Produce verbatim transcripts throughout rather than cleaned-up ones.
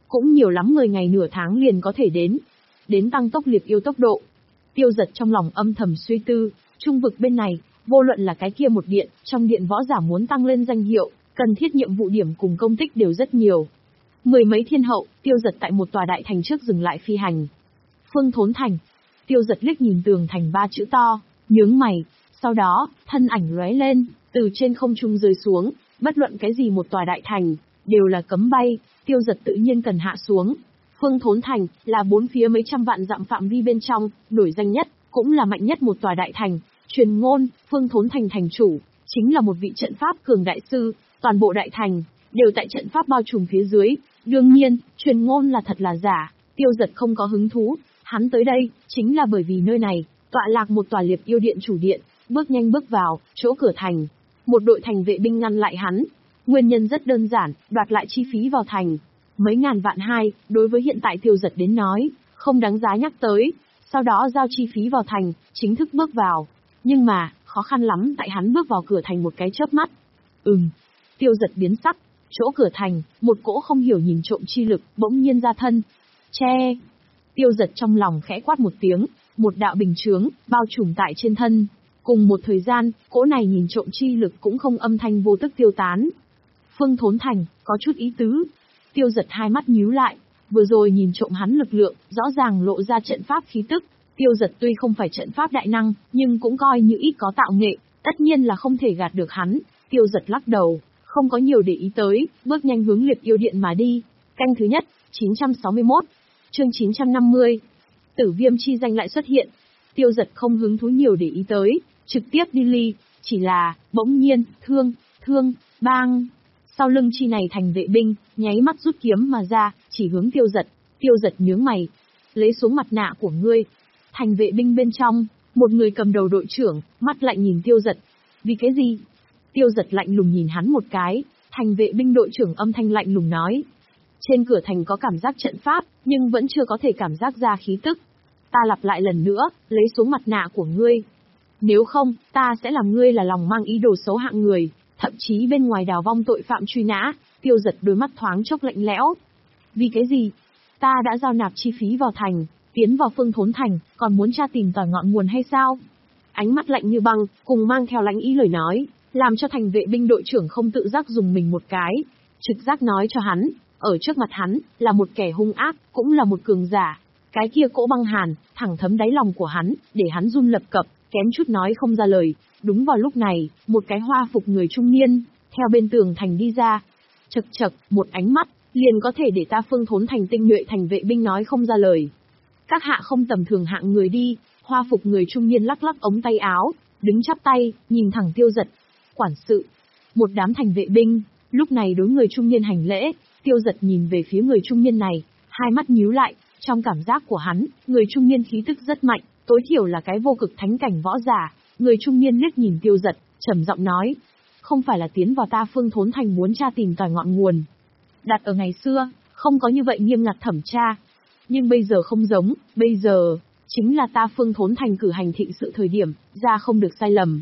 cũng nhiều lắm mười ngày nửa tháng liền có thể đến. Đến tăng tốc liệp yêu tốc độ. Tiêu Giật trong lòng âm thầm suy tư, trung vực bên này, vô luận là cái kia một điện, trong điện võ giả muốn tăng lên danh hiệu, cần thiết nhiệm vụ điểm cùng công tích đều rất nhiều. Mười mấy thiên hậu, Tiêu Giật tại một tòa đại thành trước dừng lại phi hành. Phương Thốn Thành. Tiêu Giật liếc nhìn tường thành ba chữ to, nhướng mày, sau đó, thân ảnh lóe lên, từ trên không trung rơi xuống, bất luận cái gì một tòa đại thành, đều là cấm bay, Tiêu Giật tự nhiên cần hạ xuống. Phương Thốn Thành, là bốn phía mấy trăm vạn dặm phạm vi bên trong, nổi danh nhất, cũng là mạnh nhất một tòa đại thành. Truyền ngôn, Phương Thốn Thành thành chủ, chính là một vị trận pháp cường đại sư, toàn bộ đại thành, đều tại trận pháp bao trùm phía dưới. Đương nhiên, truyền ngôn là thật là giả, Tiêu Giật không có hứng thú, hắn tới đây, chính là bởi vì nơi này, tọa lạc một tòa liệp yêu điện chủ điện, bước nhanh bước vào, chỗ cửa thành. Một đội thành vệ binh ngăn lại hắn. Nguyên nhân rất đơn giản, đoạt lại chi phí vào thành. Mấy ngàn vạn hai, đối với hiện tại Tiêu Giật đến nói, không đáng giá nhắc tới. Sau đó giao chi phí vào thành, chính thức bước vào. Nhưng mà, khó khăn lắm tại hắn bước vào cửa thành một cái chớp mắt. Ừm, Tiêu Giật biến sắc, chỗ cửa thành, một cỗ không hiểu nhìn trộm chi lực, bỗng nhiên ra thân. Che! Tiêu Giật trong lòng khẽ quát một tiếng, một đạo bình chướng, bao trùm tại trên thân. Cùng một thời gian, cỗ này nhìn trộm chi lực cũng không âm thanh vô tức tiêu tán. Phương Thốn Thành, có chút ý tứ. Tiêu Giật hai mắt nhíu lại, vừa rồi nhìn trộm hắn lực lượng, rõ ràng lộ ra trận pháp khí tức. Tiêu Giật tuy không phải trận pháp đại năng, nhưng cũng coi như ít có tạo nghệ, tất nhiên là không thể gạt được hắn. Tiêu Giật lắc đầu, không có nhiều để ý tới, bước nhanh hướng liệp yêu điện mà đi. Canh thứ nhất, chín trăm sáu mươi mốt, chương chín trăm năm mươi. Tử viêm chi danh lại xuất hiện. Tiêu Giật không hứng thú nhiều để ý tới, trực tiếp đi ly, chỉ là, bỗng nhiên, thương, thương, bang. Sau lưng chi này thành vệ binh, nháy mắt rút kiếm mà ra, chỉ hướng Tiêu Giật. Tiêu Giật nhướng mày, lấy xuống mặt nạ của ngươi. Thành vệ binh bên trong, một người cầm đầu đội trưởng, mắt lạnh nhìn Tiêu Giật. Vì cái gì? Tiêu Giật lạnh lùng nhìn hắn một cái, thành vệ binh đội trưởng âm thanh lạnh lùng nói. Trên cửa thành có cảm giác trận pháp, nhưng vẫn chưa có thể cảm giác ra khí tức. Ta lặp lại lần nữa, lấy xuống mặt nạ của ngươi. Nếu không, ta sẽ làm ngươi là lòng mang ý đồ xấu hạng người, thậm chí bên ngoài đào vong tội phạm truy nã. Tiêu Giật đôi mắt thoáng chốc lạnh lẽo. Vì cái gì? Ta đã giao nạp chi phí vào thành, tiến vào Phương Thốn Thành, còn muốn tra tìm tỏi ngọn nguồn hay sao? Ánh mắt lạnh như băng, cùng mang theo lãnh ý lời nói, làm cho thành vệ binh đội trưởng không tự giác dùng mình một cái. Trực giác nói cho hắn, ở trước mặt hắn, là một kẻ hung ác, cũng là một cường giả. Cái kia cỗ băng hàn, thẳng thấm đáy lòng của hắn, để hắn run lập cập, kém chút nói không ra lời. Đúng vào lúc này, một cái hoa phục người trung niên, theo bên tường thành đi ra. Chậc chậc, một ánh mắt, liền có thể để ta Phương Thốn Thành tinh nhuệ thành vệ binh nói không ra lời. Các hạ không tầm thường hạng người đi. Hoa phục người trung niên lắc lắc ống tay áo, đứng chắp tay, nhìn thẳng Tiêu Giật. Quản sự, một đám thành vệ binh, lúc này đối người trung niên hành lễ. Tiêu Giật nhìn về phía người trung niên này, hai mắt nhíu lại, trong cảm giác của hắn, người trung niên khí tức rất mạnh, tối thiểu là cái vô cực thánh cảnh võ giả. Người trung niên liếc nhìn Tiêu Giật, trầm giọng nói, không phải là tiến vào ta Phương Thốn Thành muốn tra tìm tỏi ngọn nguồn. Đặt ở ngày xưa, không có như vậy nghiêm ngặt thẩm tra. Nhưng bây giờ không giống, bây giờ, chính là ta Phương Thốn Thành cử hành thịnh sự thời điểm, ra không được sai lầm.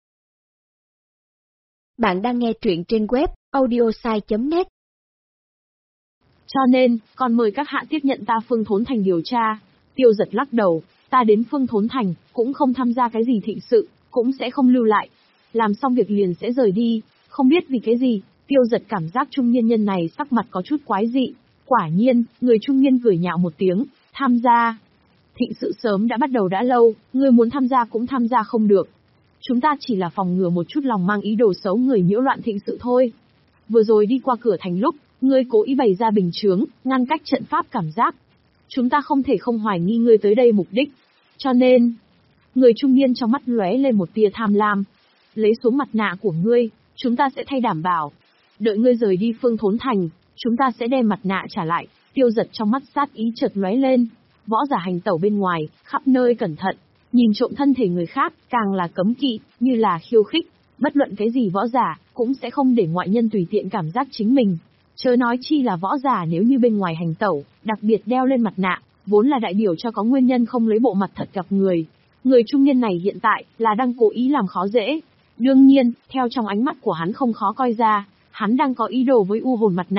Bạn đang nghe truyện trên web audiosai chấm net. Cho nên, còn mời các hạ tiếp nhận ta Phương Thốn Thành điều tra. Tiêu Giật lắc đầu, ta đến Phương Thốn Thành, cũng không tham gia cái gì thịnh sự, cũng sẽ không lưu lại. Làm xong việc liền sẽ rời đi, không biết vì cái gì, Tiêu Giật cảm giác trung niên nhân này sắc mặt có chút quái dị. Quả nhiên, người trung niên cười nhạo một tiếng, tham gia. Thịnh sự sớm đã bắt đầu đã lâu, người muốn tham gia cũng tham gia không được. Chúng ta chỉ là phòng ngừa một chút lòng mang ý đồ xấu người nhiễu loạn thịnh sự thôi. Vừa rồi đi qua cửa thành lúc, ngươi cố ý bày ra bình chướng, ngăn cách trận pháp cảm giác. Chúng ta không thể không hoài nghi ngươi tới đây mục đích. Cho nên, người trung niên trong mắt lóe lên một tia tham lam. Lấy xuống mặt nạ của ngươi, chúng ta sẽ thay đảm bảo. Đợi ngươi rời đi Phương Thốn Thành, chúng ta sẽ đem mặt nạ trả lại. Tiêu Giật trong mắt sát ý chợt lóe lên. Võ giả hành tẩu bên ngoài, khắp nơi cẩn thận, nhìn trộm thân thể người khác, càng là cấm kỵ, như là khiêu khích. Bất luận cái gì võ giả, cũng sẽ không để ngoại nhân tùy tiện cảm giác chính mình. Chớ nói chi là võ giả nếu như bên ngoài hành tẩu, đặc biệt đeo lên mặt nạ, vốn là đại biểu cho có nguyên nhân không lấy bộ mặt thật gặp người. Người trung niên này hiện tại, là đang cố ý làm khó dễ. Đương nhiên, theo trong ánh mắt của hắn không khó coi ra, hắn đang có ý đồ với u hồn mặt nạ.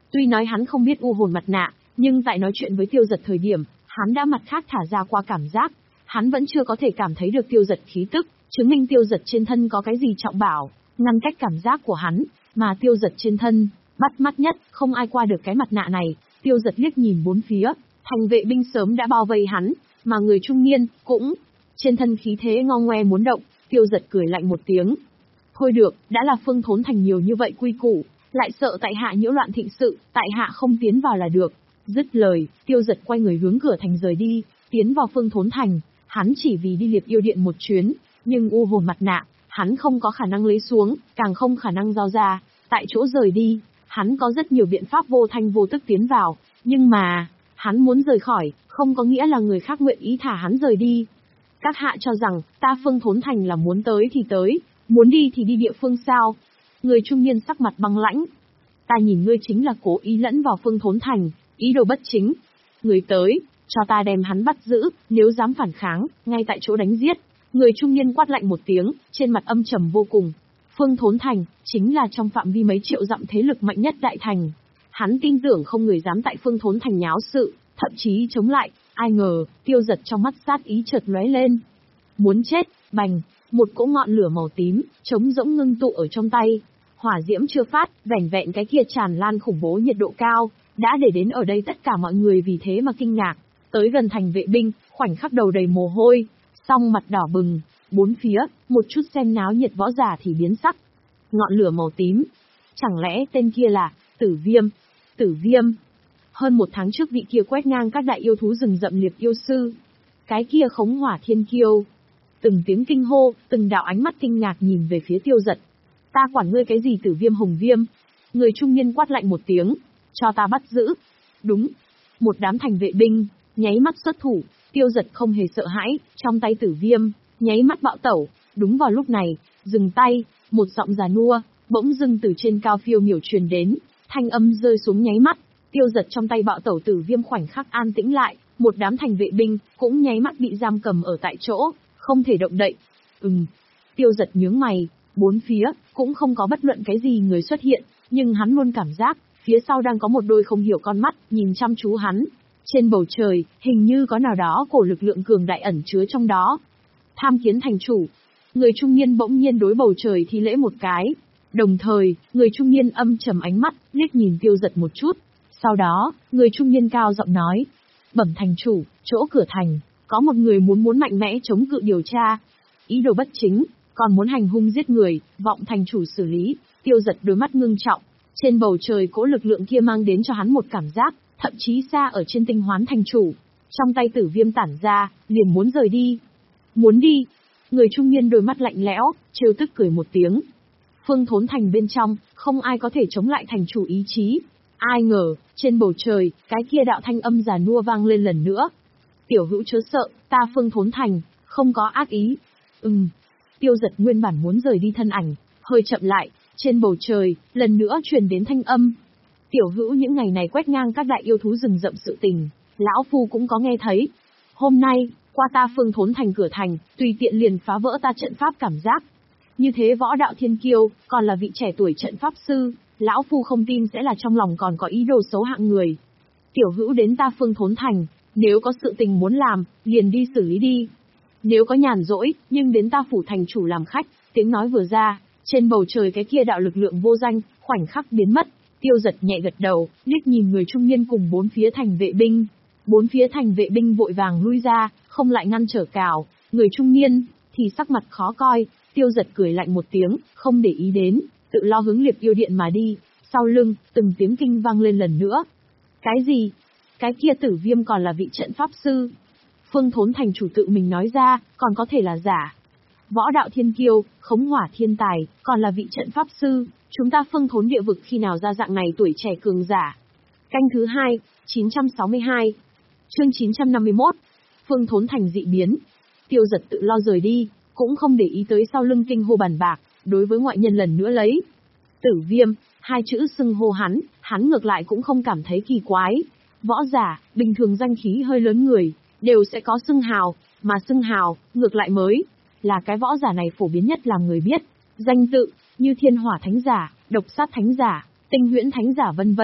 Tuy nói hắn không biết u hồn mặt nạ, nhưng tại nói chuyện với Tiêu Dật thời điểm, hắn đã mặt khác thả ra qua cảm giác. Hắn vẫn chưa có thể cảm thấy được Tiêu Dật khí tức, chứng minh Tiêu Dật trên thân có cái gì trọng bảo, ngăn cách cảm giác của hắn, mà Tiêu Dật trên thân, bắt mắt nhất, không ai qua được cái mặt nạ này. Tiêu Dật liếc nhìn bốn phía, thành vệ binh sớm đã bao vây hắn, mà người trung niên, cũng, trên thân khí thế ngo ngoe muốn động. Tiêu Dật cười lạnh một tiếng. Thôi được, đã là Phương Thốn Thành nhiều như vậy quy củ, lại sợ tại hạ nhiễu loạn thịnh sự, tại hạ không tiến vào là được. Dứt lời, Tiêu Dật quay người hướng cửa thành rời đi, tiến vào Phương Thốn Thành. Hắn chỉ vì đi Liệp Yêu Điện một chuyến, nhưng u hồn mặt nạ, hắn không có khả năng lấy xuống, càng không khả năng giao ra. Tại chỗ rời đi, hắn có rất nhiều biện pháp vô thanh vô tức tiến vào, nhưng mà, hắn muốn rời khỏi, không có nghĩa là người khác nguyện ý thả hắn rời đi. Các hạ cho rằng, ta Phương Thốn Thành là muốn tới thì tới, muốn đi thì đi địa phương sao? Người trung niên sắc mặt băng lãnh. Ta nhìn ngươi chính là cố ý lẫn vào Phương Thốn Thành, ý đồ bất chính. Người tới, cho ta đem hắn bắt giữ, nếu dám phản kháng, ngay tại chỗ đánh giết. Người trung niên quát lạnh một tiếng, trên mặt âm trầm vô cùng. Phương Thốn Thành, chính là trong phạm vi mấy triệu dặm thế lực mạnh nhất đại thành. Hắn tin tưởng không người dám tại Phương Thốn Thành nháo sự, thậm chí chống lại. Ai ngờ, Tiêu Dật trong mắt sát ý chợt lóe lên. Muốn chết, bành, một cỗ ngọn lửa màu tím, trống rỗng ngưng tụ ở trong tay. Hỏa diễm chưa phát, vẻn vẹn cái kia tràn lan khủng bố nhiệt độ cao, đã để đến ở đây tất cả mọi người vì thế mà kinh ngạc. Tới gần thành vệ binh, khoảnh khắc đầu đầy mồ hôi, song mặt đỏ bừng, bốn phía, một chút xem náo nhiệt võ giả thì biến sắc. Ngọn lửa màu tím, chẳng lẽ tên kia là Tử Viêm? Tử Viêm. Hơn một tháng trước vị kia quét ngang các đại yêu thú rừng rậm Liệp Yêu Sư. Cái kia Khống Hỏa Thiên Kiêu. Từng tiếng kinh hô, từng đạo ánh mắt kinh ngạc nhìn về phía Tiêu Dật. Ta quản ngươi cái gì Tử Viêm Hồng Viêm? Người trung niên quát lạnh một tiếng, cho ta bắt giữ. Đúng. Một đám thành vệ binh, nháy mắt xuất thủ, Tiêu Dật không hề sợ hãi, trong tay Tử Viêm, nháy mắt bạo tẩu. Đúng vào lúc này, dừng tay, một giọng già nua, bỗng dưng từ trên cao phiêu miểu truyền đến, thanh âm rơi xuống nháy mắt. Tiêu Dật trong tay bạo tẩu Tử Viêm khoảnh khắc an tĩnh lại, một đám thành vệ binh cũng nháy mắt bị giam cầm ở tại chỗ, không thể động đậy. Ừm. Tiêu Dật nhướng mày, bốn phía cũng không có bất luận cái gì người xuất hiện, nhưng hắn luôn cảm giác phía sau đang có một đôi không hiểu con mắt nhìn chăm chú hắn. Trên bầu trời, hình như có nào đó cổ lực lượng cường đại ẩn chứa trong đó. Tham kiến thành chủ. Người trung niên bỗng nhiên đối bầu trời thi lễ một cái. Đồng thời, người trung niên âm trầm ánh mắt, liếc nhìn Tiêu Dật một chút. Sau đó, người trung niên cao giọng nói. Bẩm thành chủ, chỗ cửa thành, có một người muốn muốn mạnh mẽ chống cự điều tra. Ý đồ bất chính, còn muốn hành hung giết người, vọng thành chủ xử lý. Tiêu Dật đôi mắt ngưng trọng. Trên bầu trời cỗ lực lượng kia mang đến cho hắn một cảm giác, thậm chí xa ở trên tinh hoán thành chủ. Trong tay Tử Viêm tản ra, liền muốn rời đi. Muốn đi. Người trung niên đôi mắt lạnh lẽo, trêu tức cười một tiếng. Phương Thốn Thành bên trong, không ai có thể chống lại thành chủ ý chí. Ai ngờ, trên bầu trời, cái kia đạo thanh âm già nua vang lên lần nữa. Tiểu hữu chớ sợ, ta Phương Thốn Thành, không có ác ý. Ừm. Tiêu Dật nguyên bản muốn rời đi thân ảnh, hơi chậm lại, trên bầu trời, lần nữa truyền đến thanh âm. Tiểu hữu những ngày này quét ngang các đại yêu thú rừng rậm sự tình, lão phu cũng có nghe thấy. Hôm nay, qua ta Phương Thốn Thành cửa thành, tùy tiện liền phá vỡ ta trận pháp cảm giác. Như thế võ đạo thiên kiêu, còn là vị trẻ tuổi trận pháp sư, lão phu không tin sẽ là trong lòng còn có ý đồ xấu hạng người. Tiểu hữu đến ta Phương Thốn Thành, nếu có sự tình muốn làm, liền đi xử lý đi. Nếu có nhàn rỗi, nhưng đến ta phủ thành chủ làm khách. Tiếng nói vừa ra, trên bầu trời cái kia đạo lực lượng vô danh, khoảnh khắc biến mất. Tiêu Dật nhẹ gật đầu, liếc nhìn người trung niên cùng bốn phía thành vệ binh. Bốn phía thành vệ binh vội vàng lui ra, không lại ngăn trở cào. Người trung niên, thì sắc mặt khó coi. Tiêu Dật cười lạnh một tiếng, không để ý đến, tự lo hướng Liệp Yêu Điện mà đi. Sau lưng, từng tiếng kinh vang lên lần nữa. Cái gì? Cái kia Tử Viêm còn là vị trận pháp sư. Phương Thốn Thành chủ tự mình nói ra, còn có thể là giả. Võ đạo thiên kiêu, Khống Hỏa thiên tài, còn là vị trận pháp sư. Chúng ta Phương Thốn địa vực khi nào ra dạng này tuổi trẻ cường giả. Canh thứ hai, chín trăm sáu mươi hai. Chương chín trăm năm mươi mốt. Phương Thốn Thành dị biến. Tiêu Dật tự lo rời đi, cũng không để ý tới sau lưng kinh hô bàn bạc, đối với ngoại nhân lần nữa lấy Tử Viêm, hai chữ xưng hô hắn, hắn ngược lại cũng không cảm thấy kỳ quái. Võ giả, bình thường danh khí hơi lớn người, đều sẽ có xưng hào, mà xưng hào, ngược lại mới là cái võ giả này phổ biến nhất làm người biết. Danh tự, như Thiên Hỏa Thánh Giả, Độc Sát Thánh Giả, Tinh Huyễn Thánh Giả vân vân,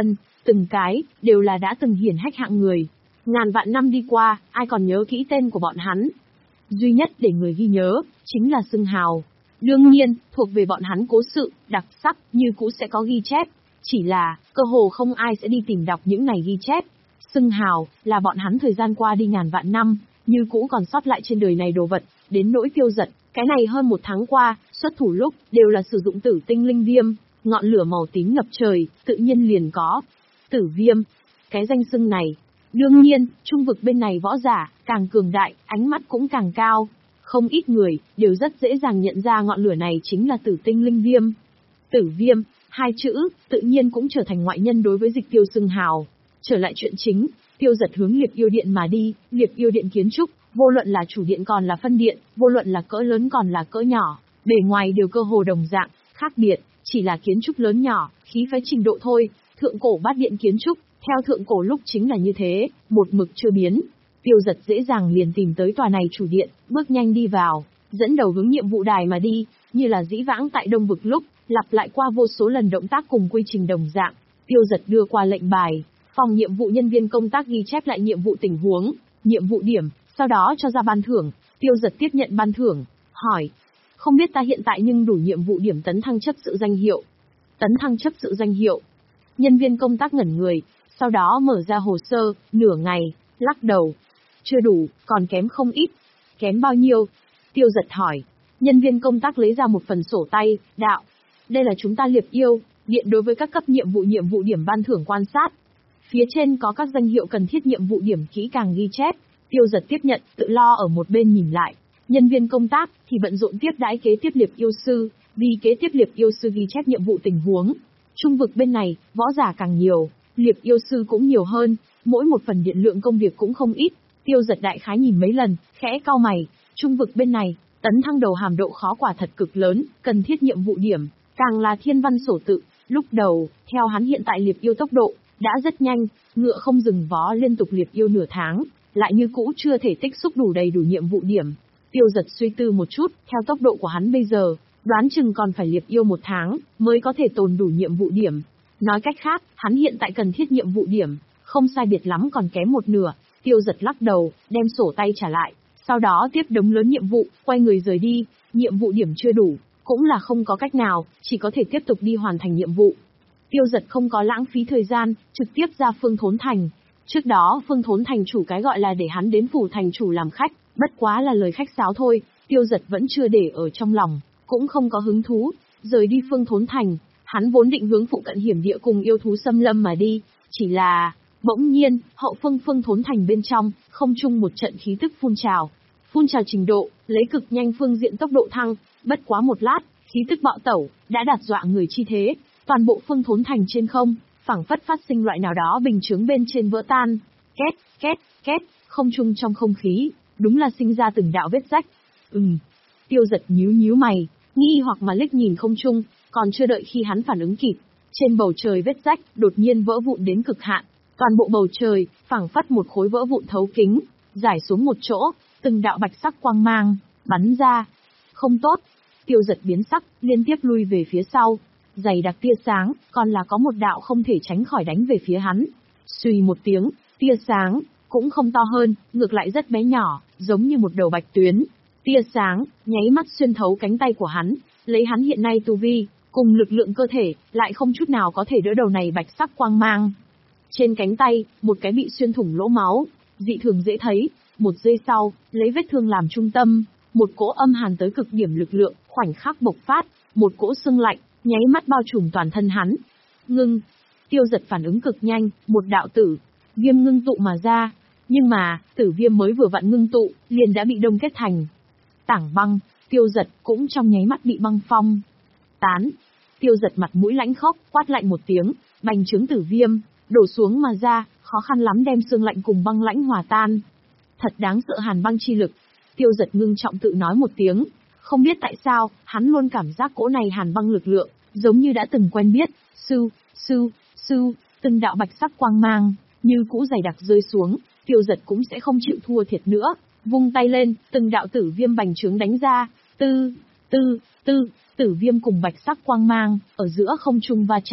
từng cái, đều là đã từng hiển hách hạng người. Ngàn vạn năm đi qua, ai còn nhớ kỹ tên của bọn hắn. Duy nhất để người ghi nhớ, chính là xưng hào. Đương nhiên, thuộc về bọn hắn cố sự, đặc sắc, như cũ sẽ có ghi chép. Chỉ là, cơ hồ không ai sẽ đi tìm đọc những này ghi chép. Xưng hào, là bọn hắn thời gian qua đi ngàn vạn năm, như cũ còn sót lại trên đời này đồ vật, đến nỗi Tiêu Dật, cái này hơn một tháng qua, xuất thủ lúc, đều là sử dụng tử tinh linh viêm, ngọn lửa màu tím ngập trời, tự nhiên liền có. Tử viêm, cái danh xưng này. Đương nhiên, trung vực bên này võ giả, càng cường đại, ánh mắt cũng càng cao. Không ít người, đều rất dễ dàng nhận ra ngọn lửa này chính là tử tinh linh viêm. Tử viêm, hai chữ, tự nhiên cũng trở thành ngoại nhân đối với Dịch Tiêu xưng hào. Trở lại chuyện chính, Tiêu Dật hướng Liệp Yêu Điện mà đi, Liệp Yêu Điện kiến trúc, vô luận là chủ điện còn là phân điện, vô luận là cỡ lớn còn là cỡ nhỏ, bề ngoài đều cơ hồ đồng dạng, khác biệt, chỉ là kiến trúc lớn nhỏ, khí phái trình độ thôi. Thượng cổ bát điện kiến trúc, theo thượng cổ lúc chính là như thế, một mực chưa biến. Tiêu Dật dễ dàng liền tìm tới tòa này chủ điện, bước nhanh đi vào, dẫn đầu hướng nhiệm vụ đài mà đi, như là dĩ vãng tại Đông Vực lúc, lặp lại qua vô số lần động tác cùng quy trình đồng dạng. Tiêu Dật đưa qua lệnh bài, phòng nhiệm vụ nhân viên công tác ghi chép lại nhiệm vụ tình huống, nhiệm vụ điểm, sau đó cho ra ban thưởng. Tiêu Dật tiếp nhận ban thưởng, hỏi, không biết ta hiện tại nhưng đủ nhiệm vụ điểm tấn thăng chấp sự danh hiệu. Tấn thăng chấp sự danh hiệu. Nhân viên công tác ngẩn người, sau đó mở ra hồ sơ, nửa ngày, lắc đầu. Chưa đủ, còn kém không ít. Kém bao nhiêu? Tiêu Dật hỏi. Nhân viên công tác lấy ra một phần sổ tay, đạo. Đây là chúng ta Liệp Yêu Điện đối với các cấp nhiệm vụ nhiệm vụ điểm ban thưởng quan sát. Phía trên có các danh hiệu cần thiết nhiệm vụ điểm kỹ càng ghi chép. Tiêu Dật tiếp nhận, tự lo ở một bên nhìn lại. Nhân viên công tác thì bận rộn tiếp đãi kế tiếp Liệp Yêu Sư, vì kế tiếp Liệp Yêu Sư ghi chép nhiệm vụ tình huống. Trung vực bên này, võ giả càng nhiều, Liệp Yêu Sư cũng nhiều hơn, mỗi một phần điện lượng công việc cũng không ít. Tiêu Dật đại khái nhìn mấy lần, khẽ cau mày. Trung vực bên này, tấn thăng đầu hàm độ khó quả thật cực lớn, cần thiết nhiệm vụ điểm, càng là thiên văn sổ tự. Lúc đầu, theo hắn hiện tại Liệp Yêu tốc độ, đã rất nhanh, ngựa không dừng vó liên tục Liệp Yêu nửa tháng, lại như cũ chưa thể tích xúc đủ đầy đủ nhiệm vụ điểm. Tiêu Dật suy tư một chút, theo tốc độ của hắn bây giờ, đoán chừng còn phải Liệp Yêu một tháng, mới có thể tồn đủ nhiệm vụ điểm. Nói cách khác, hắn hiện tại cần thiết nhiệm vụ điểm, không sai biệt lắm còn kém một nửa. Tiêu Dật lắc đầu, đem sổ tay trả lại, sau đó tiếp đống lớn nhiệm vụ, quay người rời đi. Nhiệm vụ điểm chưa đủ, cũng là không có cách nào, chỉ có thể tiếp tục đi hoàn thành nhiệm vụ. Tiêu Dật không có lãng phí thời gian, trực tiếp ra Phương Thốn Thành. Trước đó Phương Thốn Thành chủ cái gọi là để hắn đến phủ thành chủ làm khách, bất quá là lời khách sáo thôi, Tiêu Dật vẫn chưa để ở trong lòng, cũng không có hứng thú. Rời đi Phương Thốn Thành, hắn vốn định hướng phụ cận hiểm địa cùng yêu thú xâm lâm mà đi, chỉ là... Bỗng nhiên, hậu phương Phương Thốn Thành bên trong, không chung một trận khí tức phun trào. Phun trào trình độ, lấy cực nhanh phương diện tốc độ thăng, bất quá một lát, khí tức bạo tẩu, đã đạt dọa người chi thế. Toàn bộ Phương Thốn Thành trên không, phảng phất phát sinh loại nào đó bình chướng bên trên vỡ tan. Két, két, két, không chung trong không khí, đúng là sinh ra từng đạo vết rách. Ừm, Tiêu Dật nhíu nhíu mày, nghi hoặc mà liếc nhìn không chung, còn chưa đợi khi hắn phản ứng kịp. Trên bầu trời vết rách, đột nhiên vỡ vụn đến cực hạn. Toàn bộ bầu trời, phảng phất một khối vỡ vụn thấu kính, rải xuống một chỗ, từng đạo bạch sắc quang mang, bắn ra. Không tốt, Tiêu Dật biến sắc, liên tiếp lui về phía sau. Dày đặc tia sáng, còn là có một đạo không thể tránh khỏi đánh về phía hắn. Xùy một tiếng, tia sáng, cũng không to hơn, ngược lại rất bé nhỏ, giống như một đầu bạch tuyến. Tia sáng, nháy mắt xuyên thấu cánh tay của hắn, lấy hắn hiện nay tu vi, cùng lực lượng cơ thể, lại không chút nào có thể đỡ đầu này bạch sắc quang mang. Trên cánh tay, một cái bị xuyên thủng lỗ máu, dị thường dễ thấy. Một giây sau, lấy vết thương làm trung tâm, một cỗ âm hàn tới cực điểm lực lượng, khoảnh khắc bộc phát, một cỗ sưng lạnh, nháy mắt bao trùm toàn thân hắn. Ngưng, Tiêu Dật phản ứng cực nhanh, một đạo tử viêm ngưng tụ mà ra, nhưng mà, tử viêm mới vừa vặn ngưng tụ, liền đã bị đông kết thành tảng băng. Tiêu Dật cũng trong nháy mắt bị băng phong tán. Tiêu Dật mặt mũi lãnh khốc, quát lạnh một tiếng, bành trướng tử viêm đổ xuống mà ra, khó khăn lắm đem xương lạnh cùng băng lãnh hòa tan. Thật đáng sợ hàn băng chi lực. Tiêu Dật ngưng trọng tự nói một tiếng, không biết tại sao, hắn luôn cảm giác cỗ này hàn băng lực lượng, giống như đã từng quen biết. Sưu, sưu, sưu, từng đạo bạch sắc quang mang, như cũ dày đặc rơi xuống. Tiêu Dật cũng sẽ không chịu thua thiệt nữa, vung tay lên, từng đạo tử viêm bành trướng đánh ra. Tư, tư, tư, tử viêm cùng bạch sắc quang mang, ở giữa không trung va chạm.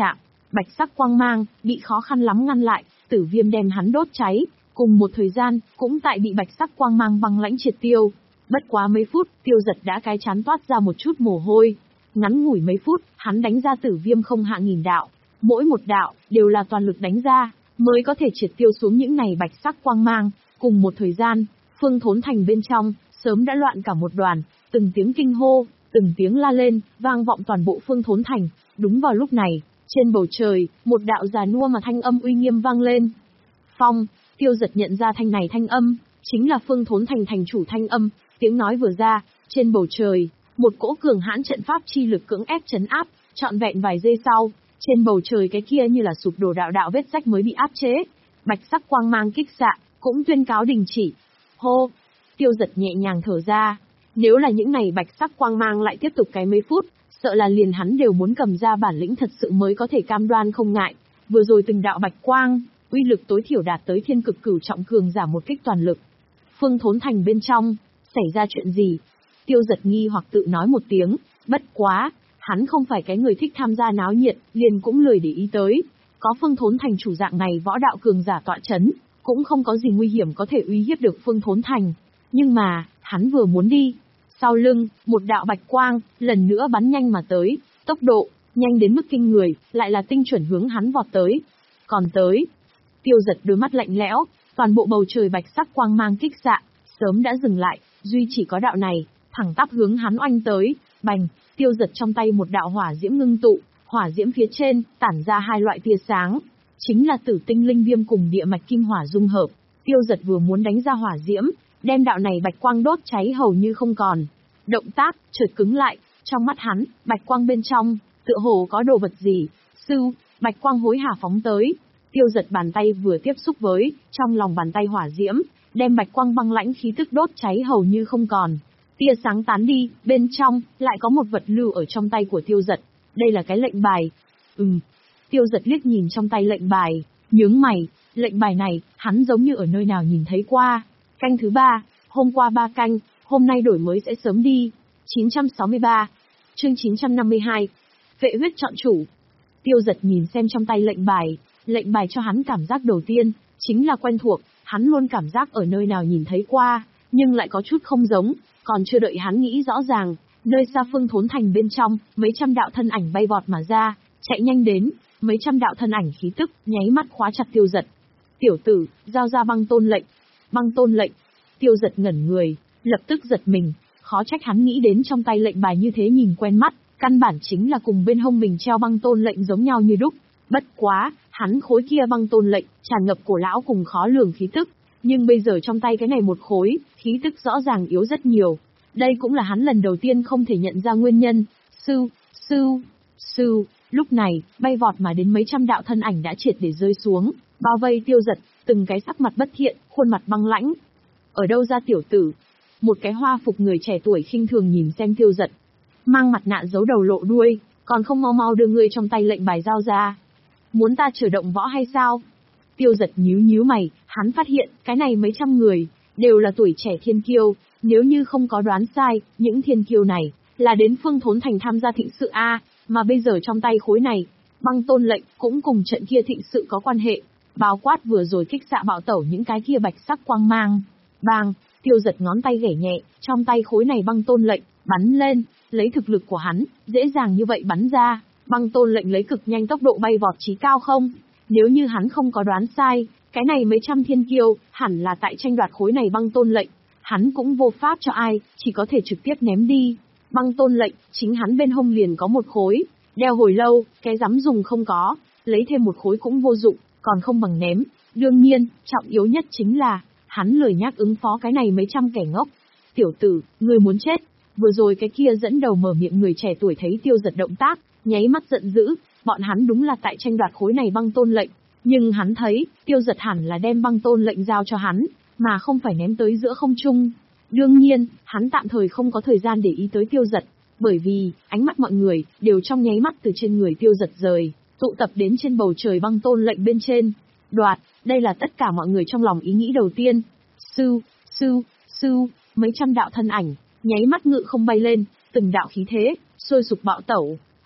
bạch sắc quang mang, bị khó khăn lắm ngăn lại, tử viêm đem hắn đốt cháy, cùng một thời gian, cũng tại bị bạch sắc quang mang băng lãnh triệt tiêu. Bất quá mấy phút, Tiêu Giật đã cái chán toát ra một chút mồ hôi. Ngắn ngủi mấy phút, hắn đánh ra tử viêm không hạ nghìn đạo. Mỗi một đạo, đều là toàn lực đánh ra, mới có thể triệt tiêu xuống những này bạch sắc quang mang. Cùng một thời gian, Phương Thốn Thành bên trong, sớm đã loạn cả một đoàn, từng tiếng kinh hô, từng tiếng la lên, vang vọng toàn bộ Phương Thốn Thành. Đúng vào lúc này, trên bầu trời, một đạo già nua mà thanh âm uy nghiêm vang lên. Phong, Tiêu Giật nhận ra thanh này thanh âm, chính là Phương Thốn Thành thành chủ thanh âm. Tiếng nói vừa ra, trên bầu trời, một cỗ cường hãn trận pháp chi lực cưỡng ép trấn áp, trọn vẹn vài giây sau, trên bầu trời cái kia như là sụp đổ đạo đạo vết rách mới bị áp chế. Bạch sắc quang mang kích xạ, cũng tuyên cáo đình chỉ. Hô, Tiêu Giật nhẹ nhàng thở ra. Nếu là những này bạch sắc quang mang lại tiếp tục cái mấy phút, sợ là liền hắn đều muốn cầm ra bản lĩnh thật sự mới có thể cam đoan không ngại. Vừa rồi từng đạo bạch quang, uy lực tối thiểu đạt tới thiên cực cửu trọng cường giả một kích toàn lực. Phương Thốn Thành bên trong, xảy ra chuyện gì? Tiêu Giật nghi hoặc tự nói một tiếng, bất quá, hắn không phải cái người thích tham gia náo nhiệt, liền cũng lười để ý tới. Có Phương Thốn Thành chủ dạng này võ đạo cường giả tọa chấn, cũng không có gì nguy hiểm có thể uy hiếp được Phương Thốn Thành. Nhưng mà, hắn vừa muốn đi, sau lưng, một đạo bạch quang, lần nữa bắn nhanh mà tới, tốc độ, nhanh đến mức kinh người, lại là tinh chuẩn hướng hắn vọt tới. Còn tới, Tiêu Giật đôi mắt lạnh lẽo, toàn bộ bầu trời bạch sắc quang mang kích xạ, sớm đã dừng lại, duy chỉ có đạo này, thẳng tắp hướng hắn oanh tới, bành, Tiêu Giật trong tay một đạo hỏa diễm ngưng tụ, hỏa diễm phía trên, tản ra hai loại tia sáng, chính là tử tinh linh viêm cùng địa mạch kim hỏa dung hợp. Tiêu Giật vừa muốn đánh ra hỏa diễm, đem đạo này bạch quang đốt cháy hầu như không còn. Động tác, chợt cứng lại, trong mắt hắn, bạch quang bên trong, tựa hồ có đồ vật gì, sưu, bạch quang hối hả phóng tới. Tiêu Giật bàn tay vừa tiếp xúc với, trong lòng bàn tay hỏa diễm, đem bạch quang băng lãnh khí tức đốt cháy hầu như không còn. Tia sáng tán đi, bên trong, lại có một vật lưu ở trong tay của Tiêu Giật. Đây là cái lệnh bài. Ừm. Tiêu Giật liếc nhìn trong tay lệnh bài, nhướng mày, lệnh bài này, hắn giống như ở nơi nào nhìn thấy qua. Canh thứ ba, hôm qua ba canh, hôm nay đổi mới sẽ sớm đi. chín trăm sáu mươi ba, chương chín trăm năm mươi hai, vệ huyết chọn chủ. Tiêu Giật nhìn xem trong tay lệnh bài, lệnh bài cho hắn cảm giác đầu tiên, chính là quen thuộc, hắn luôn cảm giác ở nơi nào nhìn thấy qua, nhưng lại có chút không giống, còn chưa đợi hắn nghĩ rõ ràng, nơi xa Phương Thốn Thành bên trong, mấy trăm đạo thân ảnh bay vọt mà ra, chạy nhanh đến, mấy trăm đạo thân ảnh khí tức, nháy mắt khóa chặt Tiêu Giật. Tiểu tử, giao ra băng tôn lệnh. Băng tôn lệnh. Tiêu Giật ngẩn người, lập tức giật mình, khó trách hắn nghĩ đến trong tay lệnh bài như thế nhìn quen mắt, căn bản chính là cùng bên hông mình treo băng tôn lệnh giống nhau như đúc. Bất quá, hắn khối kia băng tôn lệnh, tràn ngập cổ lão cùng khó lường khí tức, nhưng bây giờ trong tay cái này một khối, khí tức rõ ràng yếu rất nhiều. Đây cũng là hắn lần đầu tiên không thể nhận ra nguyên nhân. Sưu, sưu, sưu, lúc này, bay vọt mà đến mấy trăm đạo thân ảnh đã triệt để rơi xuống, bao vây Tiêu Giật, từng cái sắc mặt bất thiện, khuôn mặt băng lãnh. Ở đâu ra tiểu tử? Một cái hoa phục người trẻ tuổi khinh thường nhìn xem Tiêu Giật, mang mặt nạ giấu đầu lộ đuôi, còn không mau mau đưa người trong tay lệnh bài giao ra. Muốn ta chờ động võ hay sao? Tiêu Giật nhíu nhíu mày, hắn phát hiện, cái này mấy trăm người, đều là tuổi trẻ thiên kiêu, nếu như không có đoán sai, những thiên kiêu này, là đến Phương Thốn Thành tham gia thịnh sự A, mà bây giờ trong tay khối này, băng tôn lệnh, cũng cùng trận kia thịnh sự có quan hệ, bao quát vừa rồi kích xạ bạo tẩu những cái kia bạch sắc quang mang. Bang, Tiêu Giật ngón tay gảy nhẹ, trong tay khối này băng tôn lệnh, bắn lên, lấy thực lực của hắn, dễ dàng như vậy bắn ra, băng tôn lệnh lấy cực nhanh tốc độ bay vọt chí cao không. Nếu như hắn không có đoán sai, cái này mấy trăm thiên kiêu, hẳn là tại tranh đoạt khối này băng tôn lệnh, hắn cũng vô pháp cho ai, chỉ có thể trực tiếp ném đi. Băng tôn lệnh, chính hắn bên hông liền có một khối, đeo hồi lâu, cái dám dùng không có, lấy thêm một khối cũng vô dụng, còn không bằng ném. Đương nhiên, trọng yếu nhất chính là, hắn lười nhác ứng phó cái này mấy trăm kẻ ngốc. Tiểu tử, ngươi muốn chết. Vừa rồi cái kia dẫn đầu mở miệng người trẻ tuổi thấy Tiêu Giật động tác, nháy mắt giận dữ, bọn hắn đúng là tại tranh đoạt khối này băng tôn lệnh, nhưng hắn thấy, Tiêu Giật hẳn là đem băng tôn lệnh giao cho hắn, mà không phải ném tới giữa không trung. Đương nhiên, hắn tạm thời không có thời gian để ý tới Tiêu Giật, bởi vì, ánh mắt mọi người, đều trong nháy mắt từ trên người Tiêu Giật rời, tụ tập đến trên bầu trời băng tôn lệnh bên trên. Đoạt, đây là tất cả mọi người trong lòng ý nghĩ đầu tiên. Sưu, sưu, sưu, mấy trăm đạo thân ảnh, nháy mắt ngự không bay lên, từng đạo khí thế, sôi sục bạo tẩu.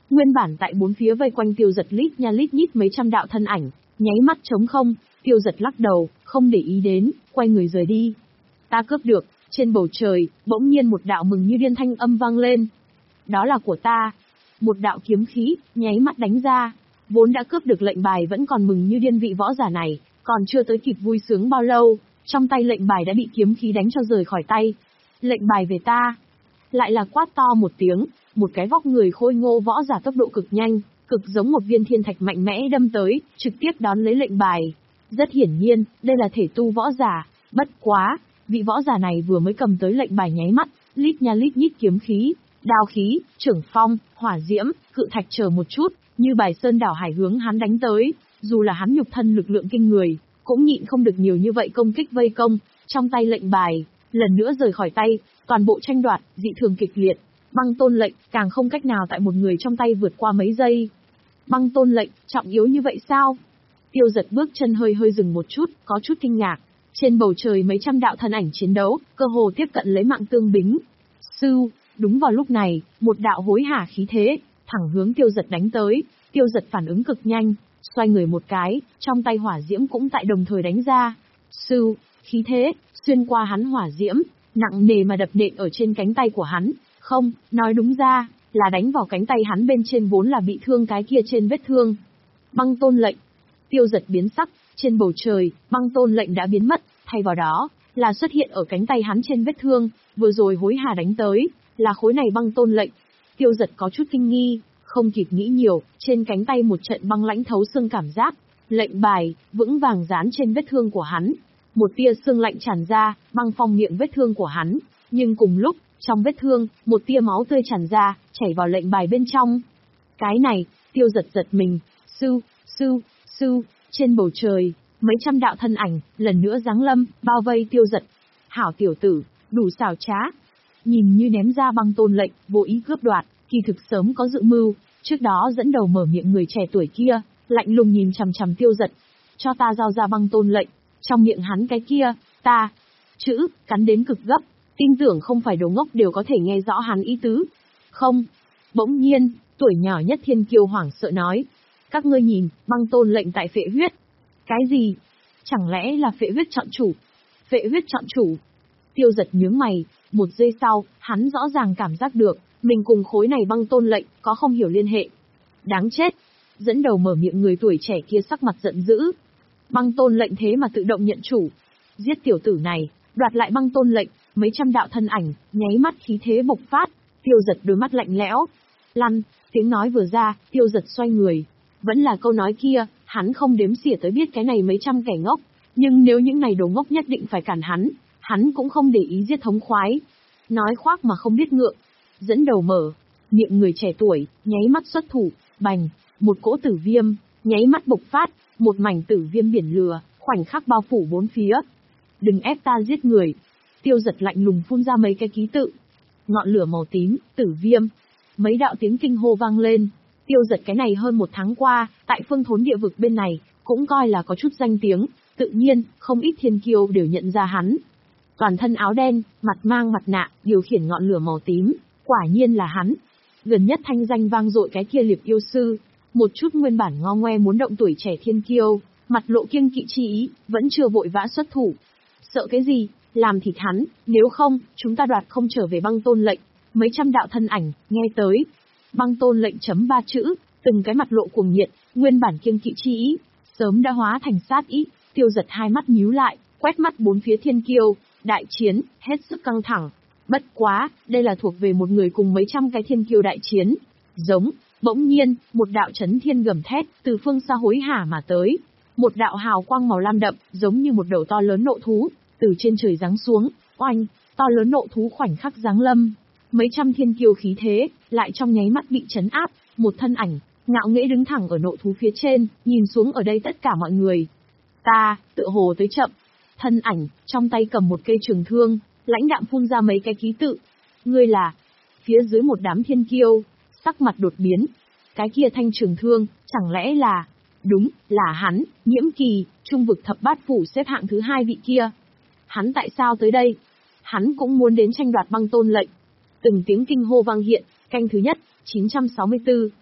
Nguyên bản tại bốn phía vây quanh Tiêu Giật lít nha lít nhít mấy trăm đạo thân ảnh, nháy mắt trống không, Tiêu Giật lắc đầu, không để ý đến, quay người rời đi. Ta cướp được, trên bầu trời, bỗng nhiên một đạo mừng như điên thanh âm vang lên. Đó là của ta. Một đạo kiếm khí, nháy mắt đánh ra. Vốn đã cướp được lệnh bài vẫn còn mừng như điên vị võ giả này, còn chưa tới kịp vui sướng bao lâu, trong tay lệnh bài đã bị kiếm khí đánh cho rời khỏi tay. Lệnh bài về ta. Lại là quát to một tiếng, một cái vóc người khôi ngô võ giả tốc độ cực nhanh, cực giống một viên thiên thạch mạnh mẽ đâm tới, trực tiếp đón lấy lệnh bài. Rất hiển nhiên, đây là thể tu võ giả, bất quá, vị võ giả này vừa mới cầm tới lệnh bài nháy mắt, lít nha lít nhít kiếm khí, đao khí, trưởng phong, hỏa diễm, cự thạch chờ một chút, như bài sơn đảo hải hướng hắn đánh tới, dù là hắn nhục thân lực lượng kinh người, cũng nhịn không được nhiều như vậy công kích vây công, trong tay lệnh bài, lần nữa rời khỏi tay, toàn bộ tranh đoạt, dị thường kịch liệt. Băng tôn lệnh, càng không cách nào tại một người trong tay vượt qua mấy giây. Băng tôn lệnh, trọng yếu như vậy sao? Tiêu Giật bước chân hơi hơi dừng một chút, có chút kinh ngạc. Trên bầu trời mấy trăm đạo thân ảnh chiến đấu, cơ hồ tiếp cận lấy mạng tương bính. Sư, đúng vào lúc này, một đạo hối hả khí thế, thẳng hướng Tiêu Giật đánh tới. Tiêu Giật phản ứng cực nhanh, xoay người một cái, trong tay hỏa diễm cũng tại đồng thời đánh ra. Sư, khí thế, xuyên qua hắn hỏa diễm, nặng nề mà đập nện ở trên cánh tay của hắn. Không, nói đúng ra, là đánh vào cánh tay hắn bên trên vốn là bị thương cái kia trên vết thương. Băng tôn lệnh. Tiêu Giật biến sắc, trên bầu trời, băng tôn lệnh đã biến mất, thay vào đó, là xuất hiện ở cánh tay hắn trên vết thương, vừa rồi hối hà đánh tới, là khối này băng tôn lệnh. Tiêu Giật có chút kinh nghi, không kịp nghĩ nhiều, trên cánh tay một trận băng lãnh thấu xương cảm giác, lệnh bài, vững vàng dán trên vết thương của hắn. Một tia xương lạnh tràn ra, băng phong miệng vết thương của hắn, nhưng cùng lúc, trong vết thương, một tia máu tươi tràn ra, chảy vào lệnh bài bên trong. Cái này, Tiêu Giật giật mình, sư, sư, sư, trên bầu trời, mấy trăm đạo thân ảnh, lần nữa giáng lâm, bao vây Tiêu Giật. Hảo tiểu tử, đủ xảo trá. Nhìn như ném ra băng tôn lệnh, vô ý cướp đoạt, kỳ thực sớm có dự mưu, trước đó dẫn đầu mở miệng người trẻ tuổi kia, lạnh lùng nhìn chằm chằm Tiêu Giật. Cho ta giao ra băng tôn lệnh, trong miệng hắn cái kia, ta, chữ, cắn đến cực gấp. Tin tưởng không phải đồ ngốc đều có thể nghe rõ hắn ý tứ. Không. Bỗng nhiên, tuổi nhỏ nhất thiên kiêu hoảng sợ nói. Các ngươi nhìn, băng tôn lệnh tại phệ huyết. Cái gì? Chẳng lẽ là phệ huyết chọn chủ? Phệ huyết chọn chủ. Tiêu Giật nhướng mày, một giây sau, hắn rõ ràng cảm giác được, mình cùng khối này băng tôn lệnh, có không hiểu liên hệ. Đáng chết. Dẫn đầu mở miệng người tuổi trẻ kia sắc mặt giận dữ. Băng tôn lệnh thế mà tự động nhận chủ. Giết tiểu tử này, đoạt lại băng tôn lệnh. Mấy trăm đạo thân ảnh, nháy mắt khí thế bộc phát, Tiêu Giật đôi mắt lạnh lẽo. Lăn, tiếng nói vừa ra, Tiêu Giật xoay người. Vẫn là câu nói kia, hắn không đếm xỉa tới biết cái này mấy trăm kẻ ngốc, nhưng nếu những này đồ ngốc nhất định phải cản hắn, hắn cũng không để ý giết thống khoái. Nói khoác mà không biết ngượng. Dẫn đầu mở, miệng người trẻ tuổi, nháy mắt xuất thủ, bành, một cỗ tử viêm, nháy mắt bộc phát, một mảnh tử viêm biển lửa, khoảnh khắc bao phủ bốn phía. Đừng ép ta giết người. Tiêu Giật lạnh lùng phun ra mấy cái ký tự. Ngọn lửa màu tím, tử viêm. Mấy đạo tiếng kinh hô vang lên. Tiêu Giật cái này hơn một tháng qua, tại phương thốn địa vực bên này, cũng coi là có chút danh tiếng. Tự nhiên, không ít thiên kiêu đều nhận ra hắn. Toàn thân áo đen, mặt mang mặt nạ, điều khiển ngọn lửa màu tím. Quả nhiên là hắn. Gần nhất thanh danh vang dội cái kia liệp yêu sư. Một chút nguyên bản ngo ngoe muốn động tuổi trẻ thiên kiêu, mặt lộ kiêng kỵ chi ý, vẫn chưa vội vã xuất thủ. Sợ cái gì? Làm thịt hắn, nếu không, chúng ta đoạt không trở về băng tôn lệnh. Mấy trăm đạo thân ảnh, nghe tới. Băng tôn lệnh chấm ba chữ, từng cái mặt lộ cuồng nhiệt, nguyên bản kiêng kỵ chi ý, sớm đã hóa thành sát ý. Tiêu Giật hai mắt nhíu lại, quét mắt bốn phía thiên kiêu, đại chiến, hết sức căng thẳng. Bất quá, đây là thuộc về một người cùng mấy trăm cái thiên kiêu đại chiến. Giống, bỗng nhiên, một đạo chấn thiên gầm thét, từ phương xa hối hả mà tới. Một đạo hào quang màu lam đậm, giống như một đầu to lớn nộ thú, từ trên trời giáng xuống, oanh, to lớn nộ thú khoảnh khắc giáng lâm. Mấy trăm thiên kiêu khí thế, lại trong nháy mắt bị chấn áp, một thân ảnh, ngạo nghễ đứng thẳng ở nộ thú phía trên, nhìn xuống ở đây tất cả mọi người. Ta, tựa hồ tới chậm. Thân ảnh, trong tay cầm một cây trường thương, lãnh đạm phun ra mấy cái ký tự. Ngươi là, phía dưới một đám thiên kiêu, sắc mặt đột biến. Cái kia thanh trường thương, chẳng lẽ là, đúng, là hắn, Nhiễm Kỳ, trung vực thập bát phủ xếp hạng thứ hai vị kia. Hắn tại sao tới đây? Hắn cũng muốn đến tranh đoạt băng tôn lệnh. Từng tiếng kinh hô vang hiện, canh thứ nhất, chín trăm sáu mươi tư.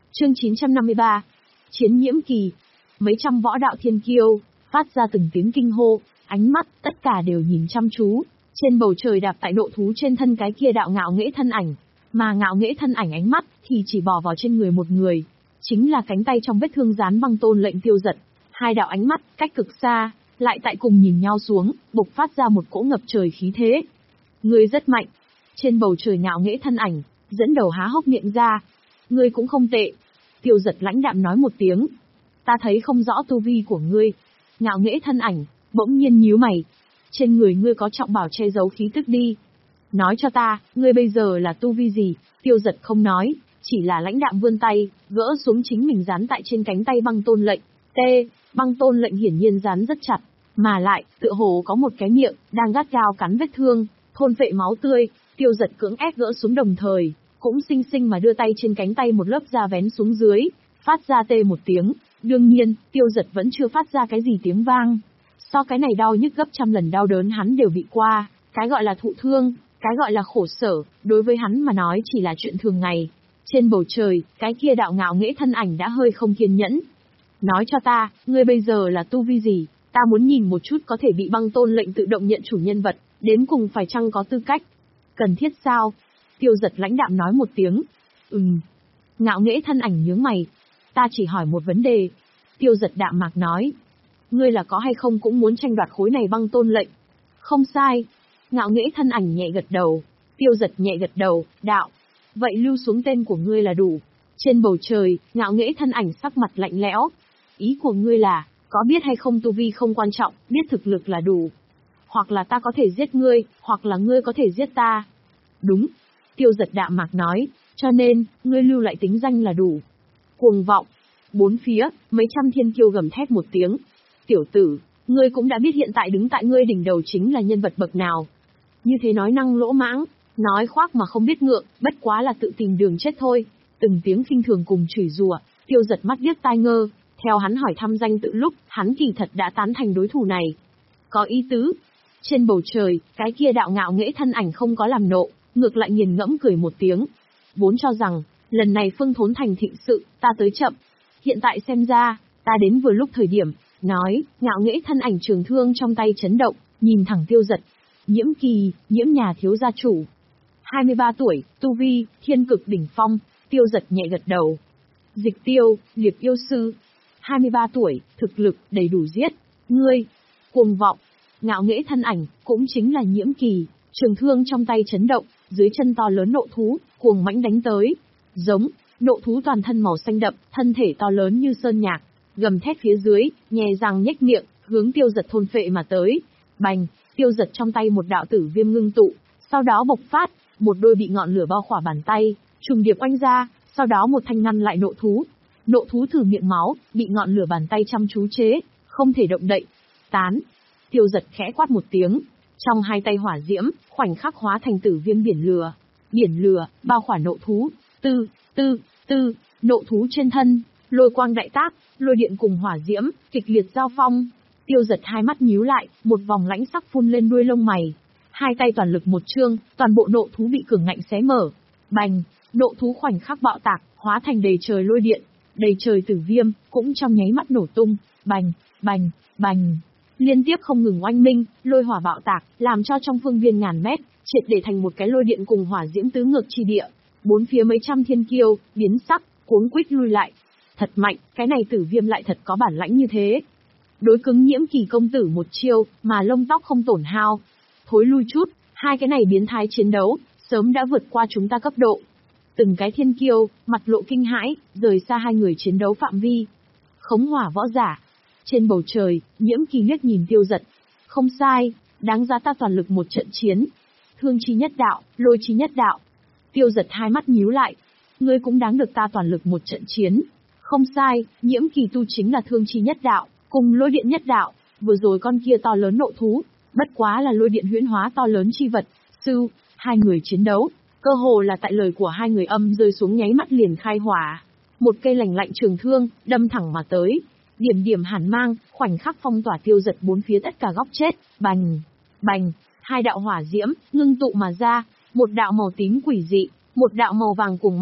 Chương chín trăm năm mươi ba. Chiến nhiễm kỳ. Mấy trăm võ đạo thiên kiêu, phát ra từng tiếng kinh hô, ánh mắt, tất cả đều nhìn chăm chú. Trên bầu trời đạp tại nộ thú trên thân cái kia đạo ngạo nghễ thân ảnh. Mà ngạo nghễ thân ảnh ánh mắt, thì chỉ bỏ vào trên người một người. Chính là cánh tay trong vết thương dán băng tôn lệnh Tiêu Dật. Hai đạo ánh mắt, cách cực xa, lại tại cùng nhìn nhau xuống, bộc phát ra một cỗ ngập trời khí thế. Ngươi rất mạnh. Trên bầu trời ngạo nghễ thân ảnh, dẫn đầu há hốc miệng ra. Ngươi cũng không tệ. Tiêu Dật lãnh đạm nói một tiếng. Ta thấy không rõ tu vi của ngươi. Ngạo nghễ thân ảnh, bỗng nhiên nhíu mày. Trên người ngươi có trọng bảo che giấu khí tức đi. Nói cho ta, ngươi bây giờ là tu vi gì? Tiêu Dật không nói, chỉ là lãnh đạm vươn tay, gỡ xuống chính mình dán tại trên cánh tay băng tôn lệnh. T, băng tôn lệnh hiển nhiên dán rất chặt, mà lại, tựa hồ có một cái miệng, đang gắt gao cắn vết thương, thôn phệ máu tươi. Tiêu Dật cưỡng ép gỡ xuống đồng thời, cũng xinh xinh mà đưa tay trên cánh tay một lớp da vén xuống dưới, phát ra tê một tiếng. Đương nhiên, Tiêu Dật vẫn chưa phát ra cái gì tiếng vang. So cái này đau nhức gấp trăm lần đau đớn hắn đều bị qua, cái gọi là thụ thương, cái gọi là khổ sở, đối với hắn mà nói chỉ là chuyện thường ngày. Trên bầu trời, cái kia đạo ngạo nghễ thân ảnh đã hơi không kiên nhẫn. Nói cho ta, ngươi bây giờ là tu vi gì? Ta muốn nhìn một chút có thể bị băng tôn lệnh tự động nhận chủ nhân vật, đến cùng phải chăng có tư cách? Cần thiết sao? Tiêu Dật lãnh đạm nói một tiếng. Ừm. Ngạo nghễ thân ảnh nhướng mày. Ta chỉ hỏi một vấn đề. Tiêu Dật đạm mạc nói. Ngươi là có hay không cũng muốn tranh đoạt khối này băng tôn lệnh? Không sai. Ngạo nghễ thân ảnh nhẹ gật đầu. Tiêu Dật nhẹ gật đầu, đạo. Vậy lưu xuống tên của ngươi là đủ. Trên bầu trời, ngạo nghễ thân ảnh sắc mặt lạnh lẽo. Ý của ngươi là, có biết hay không tu vi không quan trọng, biết thực lực là đủ. Hoặc là ta có thể giết ngươi, hoặc là ngươi có thể giết ta. Đúng. Tiêu Dật đạm mạc nói, cho nên, ngươi lưu lại tính danh là đủ. Cuồng vọng. Bốn phía, mấy trăm thiên kiêu gầm thét một tiếng. Tiểu tử, ngươi cũng đã biết hiện tại đứng tại ngươi đỉnh đầu chính là nhân vật bậc nào. Như thế nói năng lỗ mãng, nói khoác mà không biết ngượng, bất quá là tự tìm đường chết thôi. Từng tiếng khinh thường cùng chửi rủa, Tiêu Dật mắt điếc tai ngơ, theo hắn hỏi thăm danh tự lúc, hắn kỳ thật đã tán thành đối thủ này. Có ý tứ. Trên bầu trời, cái kia đạo ngạo nghễ thân ảnh không có làm nộ, ngược lại nghiền ngẫm cười một tiếng. Vốn cho rằng, lần này Phương Thốn Thành thịnh sự, ta tới chậm. Hiện tại xem ra, ta đến vừa lúc thời điểm, nói, ngạo nghễ thân ảnh trường thương trong tay chấn động, nhìn thẳng Tiêu Dật. Nhiễm kỳ, nhiễm nhà thiếu gia chủ. hai mươi ba tuổi, tu vi, thiên cực đỉnh phong. Tiêu Dật nhẹ gật đầu. Dịch tiêu, liệp yêu sư. hai mươi ba tuổi, thực lực, đầy đủ giết. Ngươi, cuồng vọng. Ngạo nghễ thân ảnh, cũng chính là nhiễm kỳ, trường thương trong tay chấn động, dưới chân to lớn nộ thú, cuồng mãnh đánh tới. Giống, nộ thú toàn thân màu xanh đậm, thân thể to lớn như sơn nhạc, gầm thét phía dưới, nhè răng nhếch miệng, hướng Tiêu Dật thôn phệ mà tới. Bành, Tiêu Dật trong tay một đạo tử viêm ngưng tụ, sau đó bộc phát, một đôi bị ngọn lửa bao khỏa bàn tay, trùng điệp oanh ra, sau đó một thanh ngăn lại nộ thú. Nộ thú thử miệng máu, bị ngọn lửa bàn tay chăm chú chế, không thể động đậy. Tán. Tiêu Dật khẽ quát một tiếng, trong hai tay hỏa diễm, khoảnh khắc hóa thành tử viêm biển lửa. Biển lửa, bao khỏa nộ thú, tư, tư, tư, nộ thú trên thân, lôi quang đại tác, lôi điện cùng hỏa diễm, kịch liệt giao phong. Tiêu Dật hai mắt nhíu lại, một vòng lãnh sắc phun lên đuôi lông mày. Hai tay toàn lực một chương, toàn bộ nộ thú bị cường ngạnh xé mở. Bành, nộ thú khoảnh khắc bạo tạc, hóa thành đầy trời lôi điện, đầy trời tử viêm, cũng trong nháy mắt nổ tung. Bành, bành, bành. Liên tiếp không ngừng oanh minh, lôi hỏa bạo tạc, làm cho trong phương viên ngàn mét, triệt để thành một cái lôi điện cùng hỏa diễm tứ ngược chi địa. Bốn phía mấy trăm thiên kiêu, biến sắc, cuống quýt lui lại. Thật mạnh, cái này tử viêm lại thật có bản lãnh như thế. Đối cứng nhiễm kỳ công tử một chiêu, mà lông tóc không tổn hao. Thối lui chút, hai cái này biến thái chiến đấu, sớm đã vượt qua chúng ta cấp độ. Từng cái thiên kiêu, mặt lộ kinh hãi, rời xa hai người chiến đấu phạm vi. Khống hỏa võ giả. Trên bầu trời, nhiễm kỳ liếc nhìn Tiêu Dật. Không sai, đáng giá ta toàn lực một trận chiến. Thương chi nhất đạo, lôi chi nhất đạo. Tiêu Dật hai mắt nhíu lại. Ngươi cũng đáng được ta toàn lực một trận chiến. Không sai, nhiễm kỳ tu chính là thương chi nhất đạo, cùng lôi điện nhất đạo. Vừa rồi con kia to lớn nộ thú, bất quá là lôi điện huyễn hóa to lớn chi vật. Sư, hai người chiến đấu, cơ hồ là tại lời của hai người âm rơi xuống nháy mắt liền khai hỏa. Một cây lành lạnh trường thương, đâm thẳng mà tới. Điểm điểm hàn mang, khoảnh khắc phong tỏa Tiêu Dật bốn phía tất cả góc chết. Bành, bành, hai đạo hỏa diễm, ngưng tụ mà ra. Một đạo màu tím quỷ dị, một đạo màu vàng cuồng mãnh.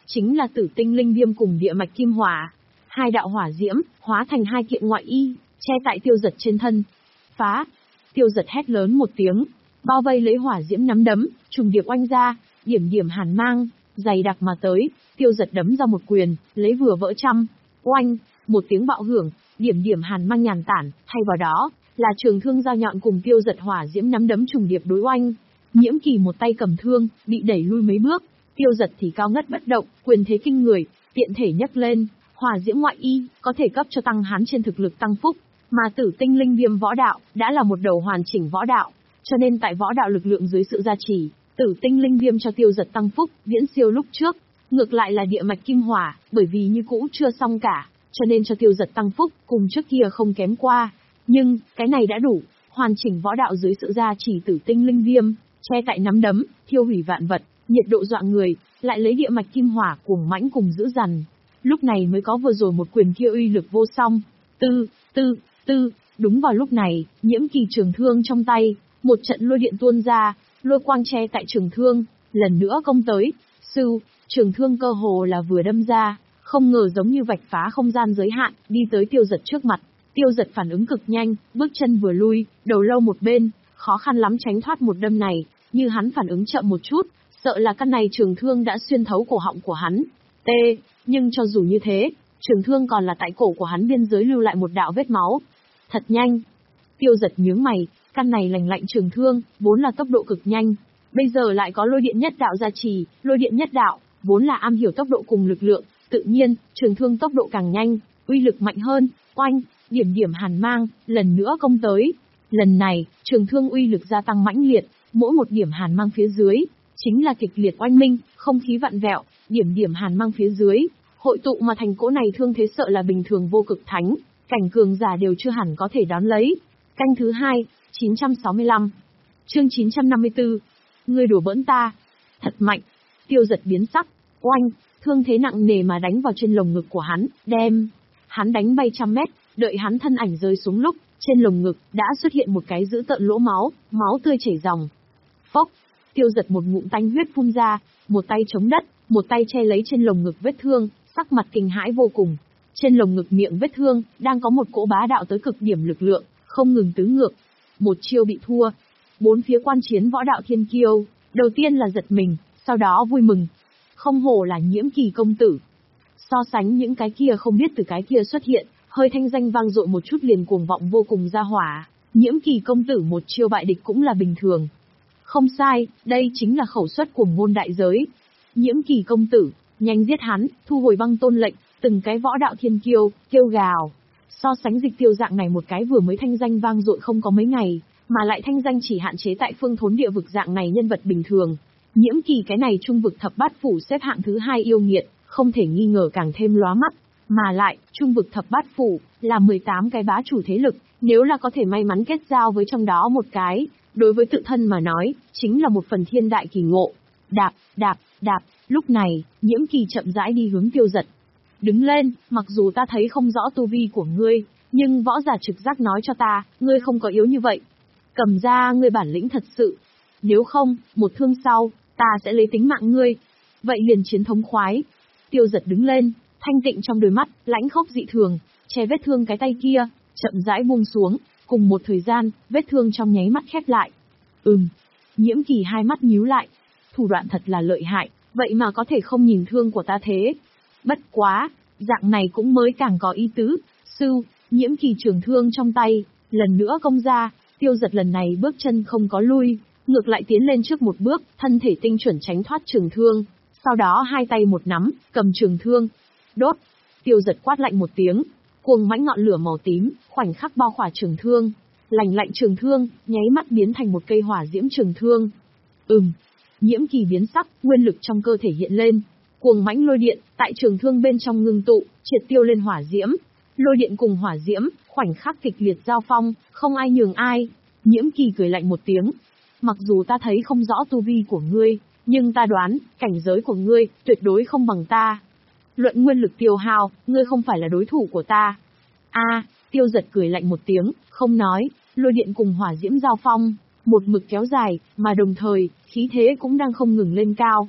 chính là Tử Tinh Linh Viêm cùng Địa Mạch Kim Hỏa. Hai đạo hỏa diễm, hóa thành hai kiện ngoại y, che tại Tiêu Giật trên thân. Phá! Tiêu Giật hét lớn một tiếng, bao vây lấy hỏa diễm nắm đấm, trùng điệp oanh ra, điểm điểm hàn mang, dày đặc mà tới, Tiêu Giật đấm ra một quyền, lấy vừa vỡ trăm. Oanh! Một tiếng bạo hưởng, điểm điểm hàn mang nhàn tản, thay vào đó là trường thương dao nhọn cùng Tiêu Giật hỏa diễm nắm đấm trùng điệp đối oanh. Nhiễm Kỳ một tay cầm thương, bị đẩy lui mấy bước, Tiêu Giật thì cao ngất bất động, quyền thế kinh người, tiện thể nhấc lên, hỏa diễm ngoại y có thể cấp cho tăng hắn trên thực lực tăng phúc, mà Tử Tinh Linh Viêm võ đạo đã là một đầu hoàn chỉnh võ đạo, cho nên tại võ đạo lực lượng dưới sự gia trì, Tử Tinh Linh Viêm cho Tiêu Giật tăng phúc viễn siêu lúc trước. Ngược lại là Địa Mạch Kim Hỏa, bởi vì như cũ chưa xong cả, cho nên cho Tiêu Giật tăng phúc cùng trước kia không kém qua. Nhưng, cái này đã đủ, hoàn chỉnh võ đạo dưới sự gia trì Tử Tinh Linh Viêm, che tại nắm đấm, thiêu hủy vạn vật, nhiệt độ dọa người, lại lấy Địa Mạch Kim Hỏa cuồng mãnh cùng dữ dằn. Lúc này mới có vừa rồi một quyền kia uy lực vô song. Tư, tư, tư, đúng vào lúc này, Nhiễm Kỳ trường thương trong tay, một trận lôi điện tuôn ra, lôi quang che tại trường thương, lần nữa công tới. Sưu, trường thương cơ hồ là vừa đâm ra, không ngờ giống như vạch phá không gian giới hạn, đi tới Tiêu Giật trước mặt. Tiêu Giật phản ứng cực nhanh, bước chân vừa lui, đầu lâu một bên, khó khăn lắm tránh thoát một đâm này, như hắn phản ứng chậm một chút, sợ là căn này trường thương đã xuyên thấu cổ họng của hắn. T, nhưng cho dù như thế, trường thương còn là tại cổ của hắn biên giới lưu lại một đạo vết máu. Thật nhanh. Tiêu Giật nhướng mày, căn này lành lạnh trường thương, vốn là tốc độ cực nhanh, bây giờ lại có lôi điện nhất đạo gia trì, lôi điện nhất đạo, vốn là am hiểu tốc độ cùng lực lượng, tự nhiên, trường thương tốc độ càng nhanh, uy lực mạnh hơn, oanh, điểm điểm hàn mang, lần nữa công tới. Lần này, trường thương uy lực gia tăng mãnh liệt, mỗi một điểm hàn mang phía dưới, chính là kịch liệt oanh minh, không khí vặn vẹo, điểm điểm hàn mang phía dưới, hội tụ mà thành cỗ này thương thế sợ là bình thường vô cực thánh, cảnh cường giả đều chưa hẳn có thể đón lấy. Canh thứ hai, chín trăm sáu mươi lăm. Chương chín trăm năm mươi tư. Ngươi đùa bỡn ta. Thật mạnh. Tiêu Giật biến sắc, oanh, thương thế nặng nề mà đánh vào trên lồng ngực của hắn, đem hắn đánh bay trăm mét, đợi hắn thân ảnh rơi xuống lúc, trên lồng ngực đã xuất hiện một cái dữ tợn lỗ máu, máu tươi chảy ròng. Phốc, Tiêu Giật một ngụm tanh huyết phun ra, một tay chống đất, một tay che lấy trên lồng ngực vết thương, sắc mặt kinh hãi vô cùng. Trên lồng ngực miệng vết thương, đang có một cỗ bá đạo tới cực điểm lực lượng, không ngừng tứ ngược. Một chiêu bị thua. Bốn phía quan chiến võ đạo thiên kiêu, đầu tiên là giật mình, sau đó vui mừng. Không hổ là Nhiễm Kỳ công tử. So sánh những cái kia không biết từ cái kia xuất hiện, hơi thanh danh vang dội một chút liền cuồng vọng vô cùng ra hỏa, Nhiễm Kỳ công tử một chiêu bại địch cũng là bình thường. Không sai, đây chính là khẩu suất của ngôn đại giới. Nhiễm Kỳ công tử, nhanh giết hắn, thu hồi băng tôn lệnh, từng cái võ đạo thiên kiêu, kêu gào. So sánh Dịch Tiêu dạng này một cái vừa mới thanh danh vang dội không có mấy ngày, mà lại thanh danh chỉ hạn chế tại phương thốn địa vực dạng này nhân vật bình thường. Nhiễm Kỳ cái này trung vực thập bát phủ xếp hạng thứ hai yêu nghiệt, không thể nghi ngờ càng thêm lóa mắt. Mà lại, trung vực thập bát phủ, là mười tám cái bá chủ thế lực, nếu là có thể may mắn kết giao với trong đó một cái, đối với tự thân mà nói, chính là một phần thiên đại kỳ ngộ. Đạp, đạp, đạp, lúc này, Nhiễm Kỳ chậm rãi đi hướng Tiêu Giật. Đứng lên, mặc dù ta thấy không rõ tu vi của ngươi, nhưng võ giả trực giác nói cho ta, ngươi không có yếu như vậy. Cầm ra ngươi bản lĩnh thật sự. Nếu không, một thương sau, ta sẽ lấy tính mạng ngươi. Vậy liền chiến thống khoái. Tiêu Giật đứng lên, thanh tịnh trong đôi mắt, lãnh khốc dị thường, che vết thương cái tay kia, chậm rãi buông xuống, cùng một thời gian, vết thương trong nháy mắt khép lại. Ừm. Nhiễm Kỳ hai mắt nhíu lại. Thủ đoạn thật là lợi hại, vậy mà có thể không nhìn thương của ta thế. Bất quá, dạng này cũng mới càng có ý tứ. Sưu, Nhiễm Kỳ trường thương trong tay, lần nữa công ra, Tiêu Giật lần này bước chân không có lui, ngược lại tiến lên trước một bước, thân thể tinh chuẩn tránh thoát trường thương, sau đó hai tay một nắm, cầm trường thương. Đốt! Tiêu Giật quát lạnh một tiếng, cuồng mãnh ngọn lửa màu tím, khoảnh khắc bao khỏa trường thương, lành lạnh trường thương, nháy mắt biến thành một cây hỏa diễm trường thương. Ừm. Nhiễm Kỳ biến sắc, nguyên lực trong cơ thể hiện lên, cuồng mãnh lôi điện, tại trường thương bên trong ngưng tụ, triệt tiêu lên hỏa diễm. Lôi điện cùng hỏa diễm, khoảnh khắc kịch liệt giao phong, không ai nhường ai. Nhiễm Kỳ cười lạnh một tiếng. Mặc dù ta thấy không rõ tu vi của ngươi, nhưng ta đoán, cảnh giới của ngươi, tuyệt đối không bằng ta. Luận nguyên lực tiêu hao, ngươi không phải là đối thủ của ta. A, à, Tiêu Giật cười lạnh một tiếng, không nói, lôi điện cùng hỏa diễm giao phong, một mực kéo dài, mà đồng thời, khí thế cũng đang không ngừng lên cao.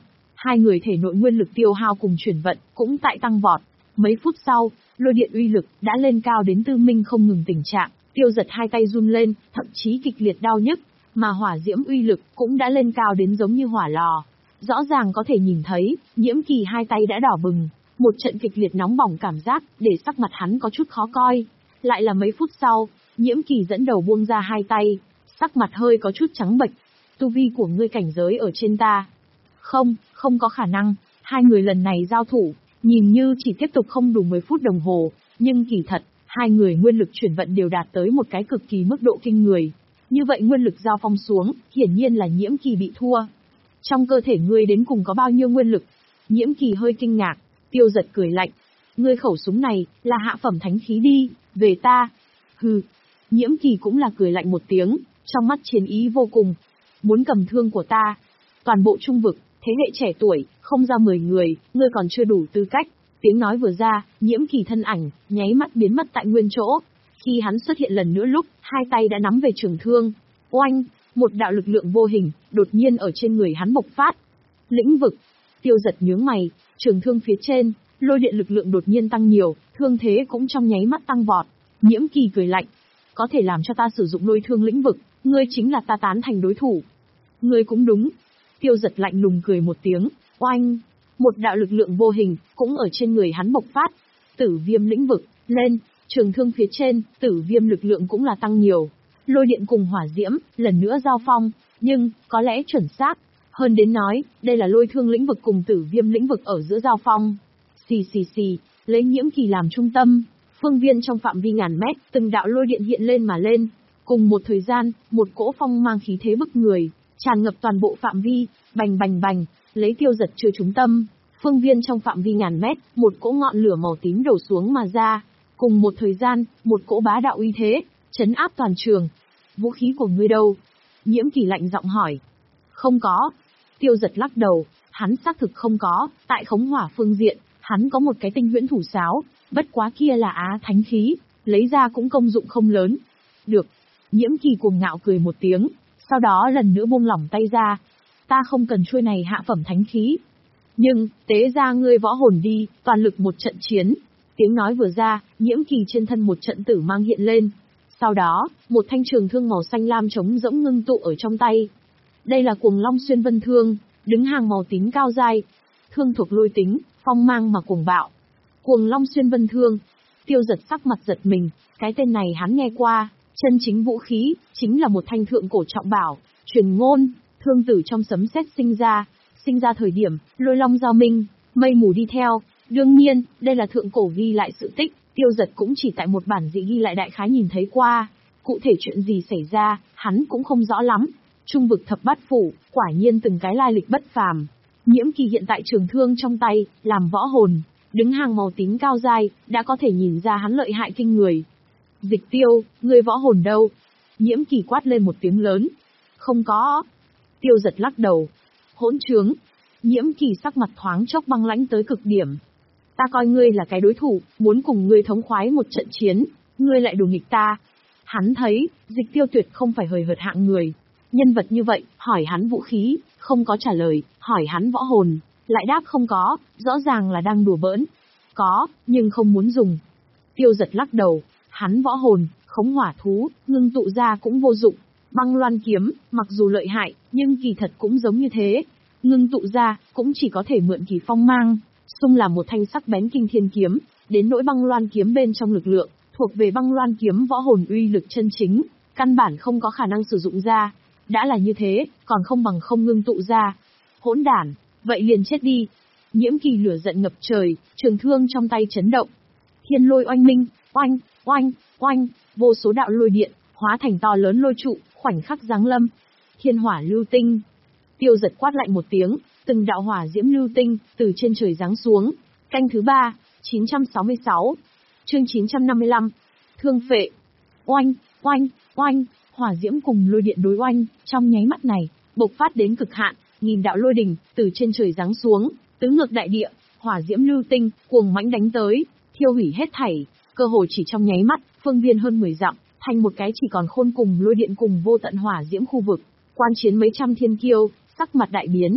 Hai người thể nội nguyên lực tiêu hao cùng chuyển vận cũng tại tăng vọt. Mấy phút sau, lôi điện uy lực đã lên cao đến tư minh không ngừng tình trạng, Tiêu Giật hai tay run lên, thậm chí kịch liệt đau nhức, mà hỏa diễm uy lực cũng đã lên cao đến giống như hỏa lò. Rõ ràng có thể nhìn thấy, Nhiễm Kỳ hai tay đã đỏ bừng, một trận kịch liệt nóng bỏng cảm giác, để sắc mặt hắn có chút khó coi. Lại là mấy phút sau, Nhiễm Kỳ dẫn đầu buông ra hai tay, sắc mặt hơi có chút trắng bệch. Tu vi của ngươi cảnh giới ở trên ta. Không, không có khả năng, hai người lần này giao thủ, nhìn như chỉ tiếp tục không đủ mười phút đồng hồ, nhưng kỳ thật, hai người nguyên lực chuyển vận đều đạt tới một cái cực kỳ mức độ kinh người. Như vậy nguyên lực giao phong xuống, hiển nhiên là Nhiễm Kỳ bị thua. Trong cơ thể ngươi đến cùng có bao nhiêu nguyên lực? Nhiễm Kỳ hơi kinh ngạc, Tiêu Giật cười lạnh. Ngươi khẩu súng này, là hạ phẩm thánh khí đi, về ta. Hừ. Nhiễm Kỳ cũng là cười lạnh một tiếng, trong mắt chiến ý vô cùng. Muốn cầm thương của ta. Toàn bộ trung vực, thế hệ trẻ tuổi, không ra mười người, ngươi còn chưa đủ tư cách. Tiếng nói vừa ra, Nhiễm Kỳ thân ảnh, nháy mắt biến mất tại nguyên chỗ. Khi hắn xuất hiện lần nữa lúc, hai tay đã nắm về trường thương. Oanh, một đạo lực lượng vô hình, đột nhiên ở trên người hắn bộc phát. Lĩnh vực. Tiêu Giật nhướng mày, trường thương phía trên, lôi điện lực lượng đột nhiên tăng nhiều, thương thế cũng trong nháy mắt tăng vọt. Nhiễm Kỳ cười lạnh. Có thể làm cho ta sử dụng lôi thương lĩnh vực, ngươi chính là ta tán thành đối thủ. Ngươi cũng đúng. Tiêu Giật lạnh lùng cười một tiếng, oanh. Một đạo lực lượng vô hình, cũng ở trên người hắn bộc phát. Tử viêm lĩnh vực, lên, trường thương phía trên, tử viêm lực lượng cũng là tăng nhiều. Lôi điện cùng hỏa diễm, lần nữa giao phong, nhưng, có lẽ chuẩn xác. Hơn đến nói, đây là lôi thương lĩnh vực cùng tử viêm lĩnh vực ở giữa giao phong. Xì xì xì, lấy Nhiễm Kỳ làm trung tâm, phương viên trong phạm vi ngàn mét, từng đạo lôi điện hiện lên mà lên. Cùng một thời gian, một cỗ phong mang khí thế bức người, tràn ngập toàn bộ phạm vi, bành bành bành, lấy Tiêu Giật chưa trúng tâm. Phương viên trong phạm vi ngàn mét, một cỗ ngọn lửa màu tím đổ xuống mà ra. Cùng một thời gian, một cỗ bá đạo uy thế, trấn áp toàn trường. Vũ khí của ngươi đâu? Nhiễm Kỳ lạnh giọng hỏi. Không có. Tiêu Giật lắc đầu, hắn xác thực không có, tại khống hỏa phương diện, hắn có một cái tinh huyễn thủ sáo, bất quá kia là á thánh khí, lấy ra cũng công dụng không lớn. Được. Nhiễm Kỳ cuồng ngạo cười một tiếng, sau đó lần nữa buông lỏng tay ra. Ta không cần chuôi này hạ phẩm thánh khí. Nhưng, tế ra ngươi võ hồn đi, toàn lực một trận chiến. Tiếng nói vừa ra, Nhiễm Kỳ trên thân một trận tử mang hiện lên. Sau đó, một thanh trường thương màu xanh lam trống rỗng ngưng tụ ở trong tay. Đây là Cuồng Long Xuyên Vân Thương, đứng hàng màu tím cao dai. Thương thuộc lôi tính, phong mang mà cuồng bạo. Cuồng Long Xuyên Vân Thương. Tiêu Giật sắc mặt giật mình, cái tên này hắn nghe qua, chân chính vũ khí, chính là một thanh thượng cổ trọng bảo, truyền ngôn, thương tử trong sấm sét sinh ra, sinh ra thời điểm, lôi long giao minh, mây mù đi theo. Đương nhiên, đây là thượng cổ ghi lại sự tích, Tiêu Giật cũng chỉ tại một bản dị ghi lại đại khái nhìn thấy qua. Cụ thể chuyện gì xảy ra, hắn cũng không rõ lắm. Trung vực thập bát phủ, quả nhiên từng cái lai lịch bất phàm. Nhiễm Kỳ hiện tại trường thương trong tay, làm võ hồn, đứng hàng màu tím cao dai, đã có thể nhìn ra hắn lợi hại kinh người. Dịch Tiêu, người võ hồn đâu? Nhiễm Kỳ quát lên một tiếng lớn. Không có. Tiêu Giật lắc đầu. Hỗn trướng. Nhiễm Kỳ sắc mặt thoáng chốc băng lãnh tới cực điểm. Ta coi ngươi là cái đối thủ, muốn cùng ngươi thống khoái một trận chiến, ngươi lại đùa nghịch ta. Hắn thấy, Dịch Tiêu tuyệt không phải hời hợt hạng người. Nhân vật như vậy, hỏi hắn vũ khí, không có trả lời, hỏi hắn võ hồn, lại đáp không có, rõ ràng là đang đùa bỡn. Có, nhưng không muốn dùng. Tiêu Giật lắc đầu, hắn võ hồn, khống hỏa thú, ngưng tụ ra cũng vô dụng. Băng loan kiếm, mặc dù lợi hại, nhưng kỳ thật cũng giống như thế. Ngưng tụ ra, cũng chỉ có thể mượn kỳ phong mang, xung làm một thanh sắc bén kinh thiên kiếm, đến nỗi băng loan kiếm bên trong lực lượng, thuộc về băng loan kiếm võ hồn uy lực chân chính, căn bản không có khả năng sử dụng ra. Đã là như thế, còn không bằng không ngưng tụ ra. Hỗn đản, vậy liền chết đi. Nhiễm Kỳ lửa giận ngập trời, trường thương trong tay chấn động. Thiên lôi oanh minh, oanh, oanh, oanh, vô số đạo lôi điện, hóa thành to lớn lôi trụ, khoảnh khắc giáng lâm. Thiên hỏa lưu tinh. Tiêu Giật quát lạnh một tiếng, từng đạo hỏa diễm lưu tinh, từ trên trời giáng xuống. Canh thứ ba, chín trăm sáu mươi sáu. Chương chín trăm năm mươi lăm. Thương phệ. Oanh, oanh, oanh, hỏa diễm cùng lôi điện đối oanh, trong nháy mắt này, bộc phát đến cực hạn, nghìn đạo lôi đỉnh, từ trên trời giáng xuống, tứ ngược đại địa, hỏa diễm lưu tinh, cuồng mãnh đánh tới, thiêu hủy hết thảy, cơ hồ chỉ trong nháy mắt, phương viên hơn mười dặm, thành một cái chỉ còn khôn cùng lôi điện cùng vô tận hỏa diễm khu vực. Quan chiến mấy trăm thiên kiêu, sắc mặt đại biến.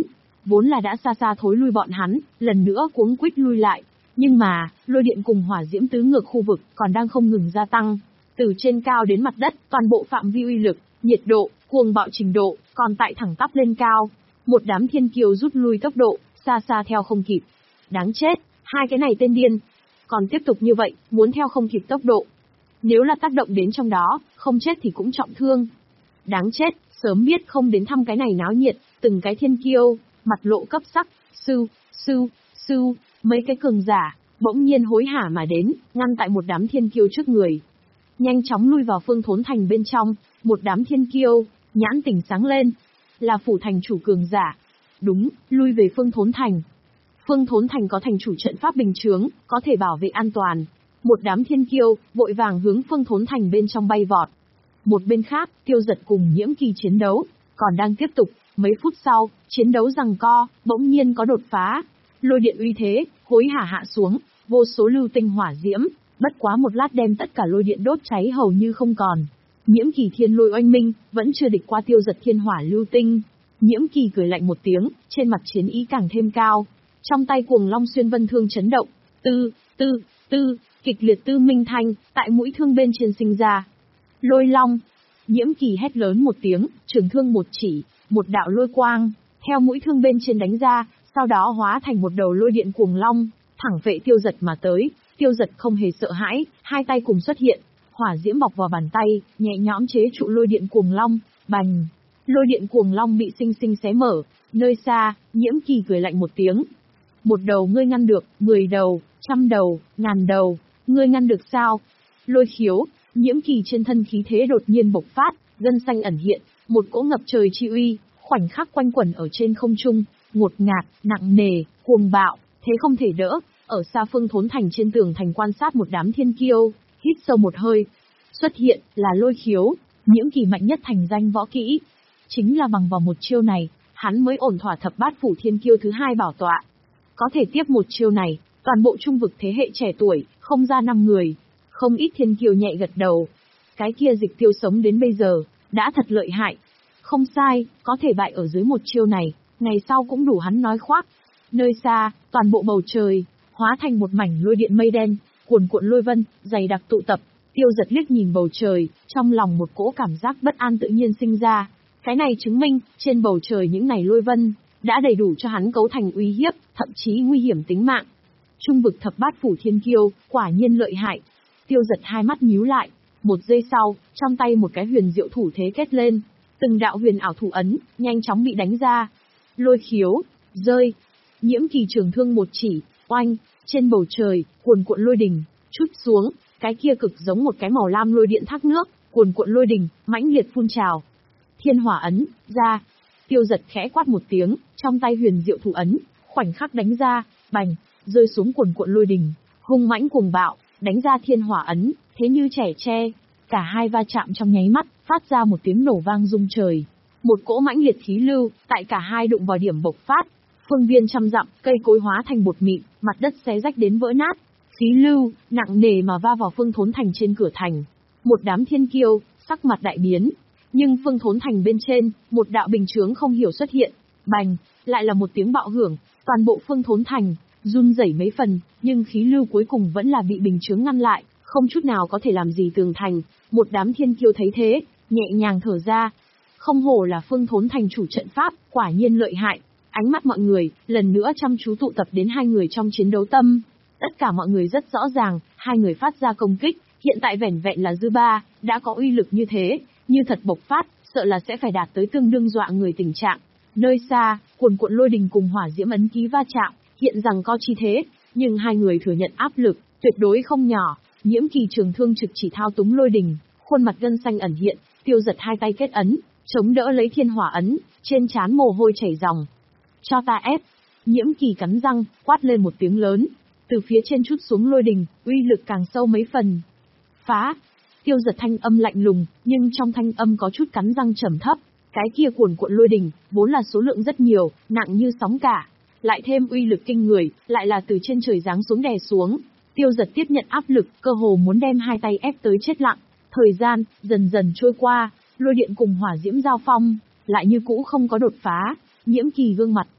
vốn là đã xa xa thối lui bọn hắn, lần nữa cuống quýt lui lại. Nhưng mà, lôi điện cùng hỏa diễm tứ ngược khu vực còn đang không ngừng gia tăng. Từ trên cao đến mặt đất, toàn bộ phạm vi uy lực, nhiệt độ, cuồng bạo trình độ, còn tại thẳng tắp lên cao. Một đám thiên kiêu rút lui tốc độ, xa xa theo không kịp. Đáng chết, hai cái này tên điên. Còn tiếp tục như vậy, muốn theo không kịp tốc độ. Nếu là tác động đến trong đó, không chết thì cũng trọng thương. Đáng chết, sớm biết không đến thăm cái này náo nhiệt, từng cái thiên kiêu, mặt lộ cấp sắc, sư, sư, sư, mấy cái cường giả, bỗng nhiên hối hả mà đến, ngăn tại một đám thiên kiêu trước người. Nhanh chóng lui vào Phương Thốn Thành bên trong, một đám thiên kiêu, nhãn tỉnh sáng lên. Là phủ thành chủ cường giả. Đúng, lui về Phương Thốn Thành. Phương Thốn Thành có thành chủ trận pháp bình chướng, có thể bảo vệ an toàn. Một đám thiên kiêu, vội vàng hướng Phương Thốn Thành bên trong bay vọt. Một bên khác, Tiêu Giật cùng Nhiễm Kỳ chiến đấu, còn đang tiếp tục. Mấy phút sau, chiến đấu giằng co, bỗng nhiên có đột phá. Lôi điện uy thế, hối hả hạ xuống, vô số lưu tinh hỏa diễm, bất quá một lát đem tất cả lôi điện đốt cháy hầu như không còn. Nhiễm Kỳ thiên lôi oanh minh, vẫn chưa địch qua Tiêu Giật thiên hỏa lưu tinh. Nhiễm Kỳ cười lạnh một tiếng, trên mặt chiến ý càng thêm cao. Trong tay cuồng long xuyên vân thương chấn động, tư, tư, tư, kịch liệt tư minh thanh, tại mũi thương bên trên sinh ra. Lôi long, Nhiễm Kỳ hét lớn một tiếng, trường thương một chỉ, một đạo lôi quang, theo mũi thương bên trên đánh ra, sau đó hóa thành một đầu lôi điện cuồng long, thẳng vệ Tiêu Giật mà tới. Tiêu Giật không hề sợ hãi, hai tay cùng xuất hiện, hỏa diễm bọc vào bàn tay, nhẹ nhõm chế trụ lôi điện cuồng long, bành. Lôi điện cuồng long bị sinh sinh xé mở, nơi xa, Nhiễm Kỳ cười lạnh một tiếng. Một đầu ngươi ngăn được, mười đầu, trăm đầu, ngàn đầu, ngươi ngăn được sao? Lôi khiếu, Nhiễm Kỳ trên thân khí thế đột nhiên bộc phát, gân xanh ẩn hiện, một cỗ ngập trời chi uy, khoảnh khắc quanh quẩn ở trên không trung, ngột ngạt, nặng nề, cuồng bạo, thế không thể đỡ. Ở xa Phương Thốn Thành trên tường thành quan sát một đám thiên kiêu, hít sâu một hơi. Xuất hiện là lôi khiếu, Nhiễm Kỳ mạnh nhất thành danh võ kỹ. Chính là bằng vào một chiêu này, hắn mới ổn thỏa thập bát phủ thiên kiêu thứ hai bảo tọa. Có thể tiếp một chiêu này, toàn bộ trung vực thế hệ trẻ tuổi, không ra năm người. Không ít thiên kiêu nhẹ gật đầu. Cái kia Dịch Tiêu sống đến bây giờ, đã thật lợi hại. Không sai, có thể bại ở dưới một chiêu này, ngày sau cũng đủ hắn nói khoác. Nơi xa, toàn bộ bầu trời, hóa thành một mảnh lôi điện mây đen, cuồn cuộn lôi vân, dày đặc tụ tập. Tiêu Giật liếc nhìn bầu trời, trong lòng một cỗ cảm giác bất an tự nhiên sinh ra. Cái này chứng minh, trên bầu trời những này lôi vân, đã đầy đủ cho hắn cấu thành uy hiếp, thậm chí nguy hiểm tính mạng. Trung vực thập bát phủ thiên kiêu, quả nhiên lợi hại. Tiêu Giật hai mắt nhíu lại, một giây sau, trong tay một cái huyền diệu thủ thế kết lên. Từng đạo huyền ảo thủ ấn, nhanh chóng bị đánh ra. Lôi khiếu, rơi. Nhiễm Kỳ trường thương một chỉ, oanh, trên bầu trời, cuồn cuộn lôi đình, chút xuống, cái kia cực giống một cái màu lam lôi điện thác nước, cuồn cuộn lôi đình, mãnh liệt phun trào. Thiên hỏa ấn, ra. Tiêu Giật khẽ quát một tiếng, trong tay huyền diệu thủ ấn, khoảnh khắc đánh ra, bành, rơi xuống cuồn cuộn lôi đình, hung mãnh cuồng bạo, đánh ra thiên hỏa ấn, thế như trẻ tre. Cả hai va chạm trong nháy mắt, phát ra một tiếng nổ vang rung trời. Một cỗ mãnh liệt khí lưu, tại cả hai đụng vào điểm bộc phát. Phương viên trăm dặm, cây cối hóa thành bột mịn, mặt đất xé rách đến vỡ nát. Khí lưu, nặng nề mà va vào Phương Thốn Thành trên cửa thành. Một đám thiên kiêu, sắc mặt đại biến. Nhưng Phương Thốn Thành bên trên, một đạo bình chướng không hiểu xuất hiện. Bành, lại là một tiếng bạo hưởng, toàn bộ Phương Thốn Thành, run rẩy mấy phần, nhưng khí lưu cuối cùng vẫn là bị bình chướng ngăn lại, không chút nào có thể làm gì tường thành. Một đám thiên kiêu thấy thế, nhẹ nhàng thở ra. Không hổ là Phương Thốn Thành chủ trận pháp, quả nhiên lợi hại. Ánh mắt mọi người, lần nữa chăm chú tụ tập đến hai người trong chiến đấu tâm. Tất cả mọi người rất rõ ràng, hai người phát ra công kích, hiện tại vẻn vẹn là dư ba, đã có uy lực như thế, như thật bộc phát, sợ là sẽ phải đạt tới tương đương dọa người tình trạng. Nơi xa, cuồn cuộn lôi đình cùng hỏa diễm ấn ký va chạm, hiện rằng có chi thế, nhưng hai người thừa nhận áp lực, tuyệt đối không nhỏ. Nhiễm Kỳ trường thương trực chỉ thao túng lôi đình, khuôn mặt gân xanh ẩn hiện, Tiêu Giật hai tay kết ấn, chống đỡ lấy thiên hỏa ấn, trên trán mồ hôi chảy ròng. Cho ta ép! Nhiễm Kỳ cắn răng, quát lên một tiếng lớn, từ phía trên trút xuống lôi đình, uy lực càng sâu mấy phần. Phá! Tiêu Giật thanh âm lạnh lùng, nhưng trong thanh âm có chút cắn răng trầm thấp. Cái kia cuồn cuộn lôi đình, vốn là số lượng rất nhiều, nặng như sóng cả, lại thêm uy lực kinh người, lại là từ trên trời giáng xuống đè xuống. Tiêu Giật tiếp nhận áp lực, cơ hồ muốn đem hai tay ép tới chết lặng. Thời gian dần dần trôi qua, lôi điện cùng hỏa diễm giao phong, lại như cũ không có đột phá. Nhiễm Kỳ gương mặt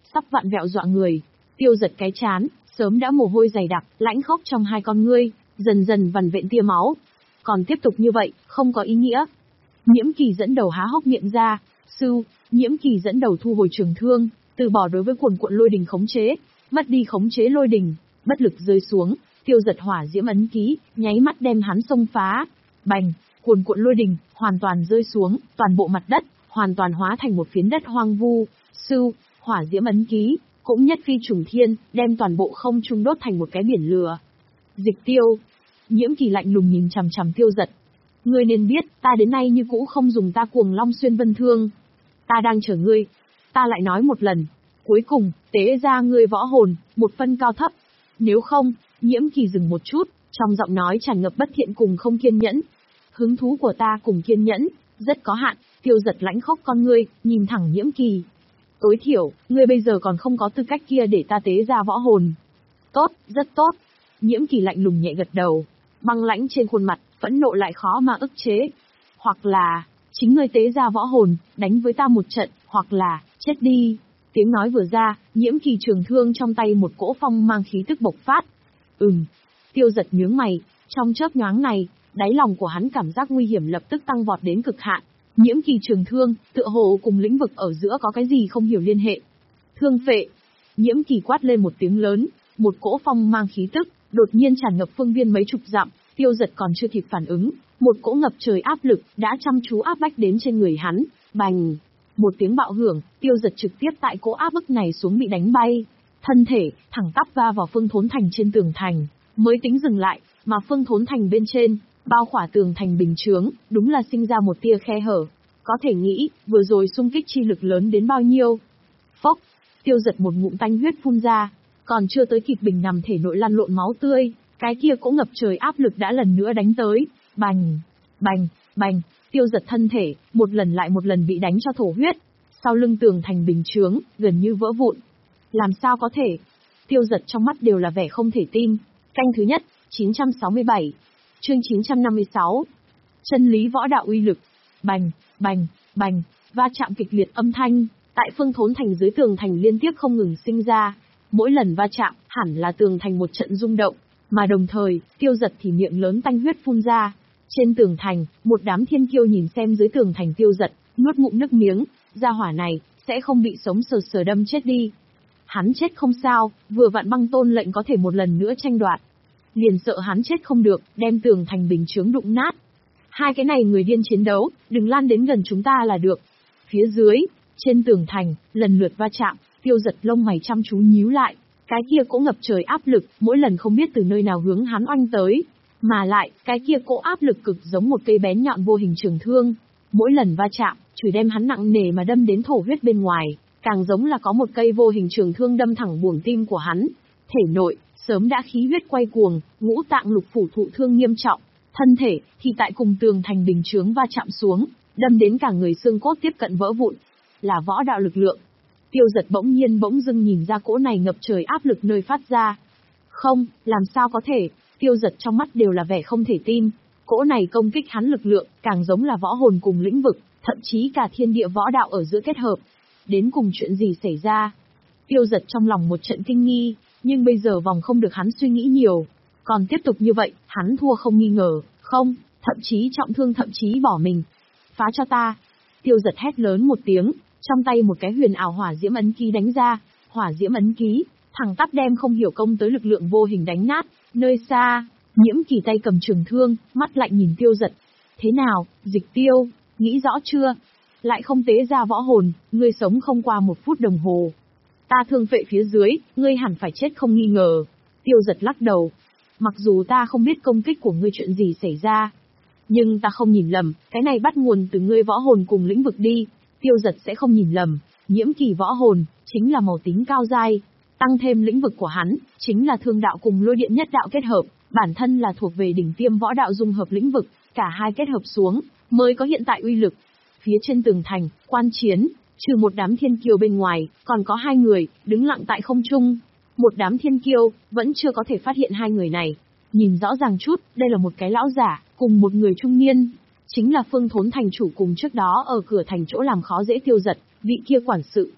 sắp vặn vẹo dọa người. Tiêu Giật cái chán, sớm đã mồ hôi dày đặc, lãnh khốc trong hai con ngươi, dần dần vằn vện tia máu. Còn tiếp tục như vậy, không có ý nghĩa. Nhiễm Kỳ dẫn đầu há hốc miệng ra, "Sư." Nhiễm Kỳ dẫn đầu thu hồi trường thương, từ bỏ đối với cuồn cuộn lôi đình khống chế, mất đi khống chế lôi đình, bất lực rơi xuống, Tiêu Giật hỏa diễm ấn ký, nháy mắt đem hắn xông phá. Bành, cuồn cuộn lôi đình hoàn toàn rơi xuống, toàn bộ mặt đất hoàn toàn hóa thành một phiến đất hoang vu. Sư, hỏa diễm ấn ký cũng nhất phi trùng thiên, đem toàn bộ không trung đốt thành một cái biển lửa. Dịch Tiêu. Nhiễm Kỳ lạnh lùng nhìn chằm chằm Tiêu Giật. "Ngươi nên biết, ta đến nay như cũ không dùng ta Cuồng Long Xuyên Vân Thương. Ta đang chờ ngươi. Ta lại nói một lần, cuối cùng, tế ra ngươi võ hồn, một phân cao thấp. Nếu không." Nhiễm Kỳ dừng một chút, trong giọng nói tràn ngập bất thiện cùng không kiên nhẫn. "Hứng thú của ta cùng kiên nhẫn, rất có hạn." Tiêu Giật lãnh khốc con ngươi, nhìn thẳng Nhiễm Kỳ. "Tối thiểu, ngươi bây giờ còn không có tư cách kia để ta tế ra võ hồn." "Tốt, rất tốt." Nhiễm Kỳ lạnh lùng nhẹ gật đầu, băng lãnh trên khuôn mặt, phẫn nộ lại khó mà ức chế. "Hoặc là, chính ngươi tế ra võ hồn, đánh với ta một trận, hoặc là, chết đi." Tiếng nói vừa ra, Nhiễm Kỳ trường thương trong tay một cỗ phong mang khí tức bộc phát. Ừm. Tiêu Giật nhướng mày, trong chớp nhoáng này, đáy lòng của hắn cảm giác nguy hiểm lập tức tăng vọt đến cực hạn. Nhiễm Kỳ trường thương, tựa hồ cùng lĩnh vực ở giữa có cái gì không hiểu liên hệ. "Thương phệ." Nhiễm Kỳ quát lên một tiếng lớn, một cỗ phong mang khí tức đột nhiên tràn ngập phương viên mấy chục dặm. Tiêu Giật còn chưa kịp phản ứng, một cỗ ngập trời áp lực đã chăm chú áp bách đến trên người hắn. Bành! Một tiếng bạo hưởng, Tiêu Giật trực tiếp tại cỗ áp bức này xuống bị đánh bay. Thân thể thẳng tắp va vào Phương Thốn Thành trên tường thành, mới tính dừng lại, mà Phương Thốn Thành bên trên, bao khỏa tường thành bình chướng, đúng là sinh ra một tia khe hở. Có thể nghĩ, vừa rồi xung kích chi lực lớn đến bao nhiêu. Phốc! Tiêu Giật một ngụm tanh huyết phun ra, còn chưa tới kịp bình nằm thể nội lăn lộn máu tươi, cái kia cũng ngập trời áp lực đã lần nữa đánh tới. Bành! Bành! Bành! Tiêu Giật thân thể, một lần lại một lần bị đánh cho thổ huyết. Sau lưng tường thành bình chướng, gần như vỡ vụn. Làm sao có thể? Tiêu Giật trong mắt đều là vẻ không thể tin. Canh thứ nhất, chín trăm sáu mươi bảy. Chương chín trăm năm mươi sáu. Chân lý võ đạo uy lực. Bành! Bành! Bành! Va chạm kịch liệt âm thanh, tại Phương Thốn Thành dưới tường thành liên tiếp không ngừng sinh ra. Mỗi lần va chạm, hẳn là tường thành một trận rung động, mà đồng thời, Tiêu Giật thì miệng lớn tanh huyết phun ra. Trên tường thành, một đám thiên kiêu nhìn xem dưới tường thành Tiêu Giật, nuốt ngụm nước miếng, gia hỏa này sẽ không bị sống sờ sờ đâm chết đi. Hắn chết không sao, vừa vặn Băng Tôn lệnh có thể một lần nữa tranh đoạt. Liền sợ hắn chết không được, đem tường thành bình chướng đụng nát. Hai cái này người điên chiến đấu, đừng lan đến gần chúng ta là được. Phía dưới, trên tường thành, lần lượt va chạm, Tiêu Giật lông mày chăm chú nhíu lại. Cái kia cũng ngập trời áp lực, mỗi lần không biết từ nơi nào hướng hắn oanh tới. Mà lại, cái kia cỗ áp lực cực giống một cây bén nhọn vô hình trường thương. Mỗi lần va chạm, chửi đem hắn nặng nề mà đâm đến thổ huyết bên ngoài, càng giống là có một cây vô hình trường thương đâm thẳng buồng tim của hắn. Thể nội, sớm đã khí huyết quay cuồng, ngũ tạng lục phủ thụ thương nghiêm trọng. Thân thể, thì tại cùng tường thành bình chướng va chạm xuống, đâm đến cả người xương cốt tiếp cận vỡ vụn. Là võ đạo lực lượng. Tiêu Giật bỗng nhiên bỗng dưng nhìn ra cỗ này ngập trời áp lực nơi phát ra. Không, làm sao có thể? Tiêu Giật trong mắt đều là vẻ không thể tin. Cỗ này công kích hắn lực lượng, càng giống là võ hồn cùng lĩnh vực, thậm chí cả thiên địa võ đạo ở giữa kết hợp. Đến cùng chuyện gì xảy ra? Tiêu Giật trong lòng một trận kinh nghi, nhưng bây giờ vòng không được hắn suy nghĩ nhiều. Còn tiếp tục như vậy, hắn thua không nghi ngờ, không, thậm chí trọng thương thậm chí bỏ mình. Phá cho ta! Tiêu Giật hét lớn một tiếng, trong tay một cái huyền ảo hỏa diễm ấn ký đánh ra. Hỏa diễm ấn ký, thẳng tắp đem không hiểu công tới lực lượng vô hình đánh nát. Nơi xa, Nhiễm Kỳ tay cầm trường thương, mắt lạnh nhìn Tiêu Giật. Thế nào, Dịch Tiêu, nghĩ rõ chưa? Lại không tế ra võ hồn, ngươi sống không qua một phút đồng hồ. Ta thương phệ phía dưới, ngươi hẳn phải chết không nghi ngờ. Tiêu Giật lắc đầu. Mặc dù ta không biết công kích của ngươi chuyện gì xảy ra, nhưng ta không nhìn lầm, cái này bắt nguồn từ ngươi võ hồn cùng lĩnh vực đi. Tiêu Giật sẽ không nhìn lầm, Nhiễm Kỳ võ hồn, chính là màu tính cao giai. Tăng thêm lĩnh vực của hắn, chính là thương đạo cùng lôi điện nhất đạo kết hợp, bản thân là thuộc về đỉnh tiêm võ đạo dung hợp lĩnh vực, cả hai kết hợp xuống, mới có hiện tại uy lực. Phía trên tường thành, quan chiến, trừ một đám thiên kiêu bên ngoài, còn có hai người, đứng lặng tại không trung. Một đám thiên kiêu, vẫn chưa có thể phát hiện hai người này. Nhìn rõ ràng chút, đây là một cái lão giả, cùng một người trung niên. Chính là Phương Thốn thành chủ cùng trước đó ở cửa thành chỗ làm khó dễ Tiêu Giật, vị kia quản sự.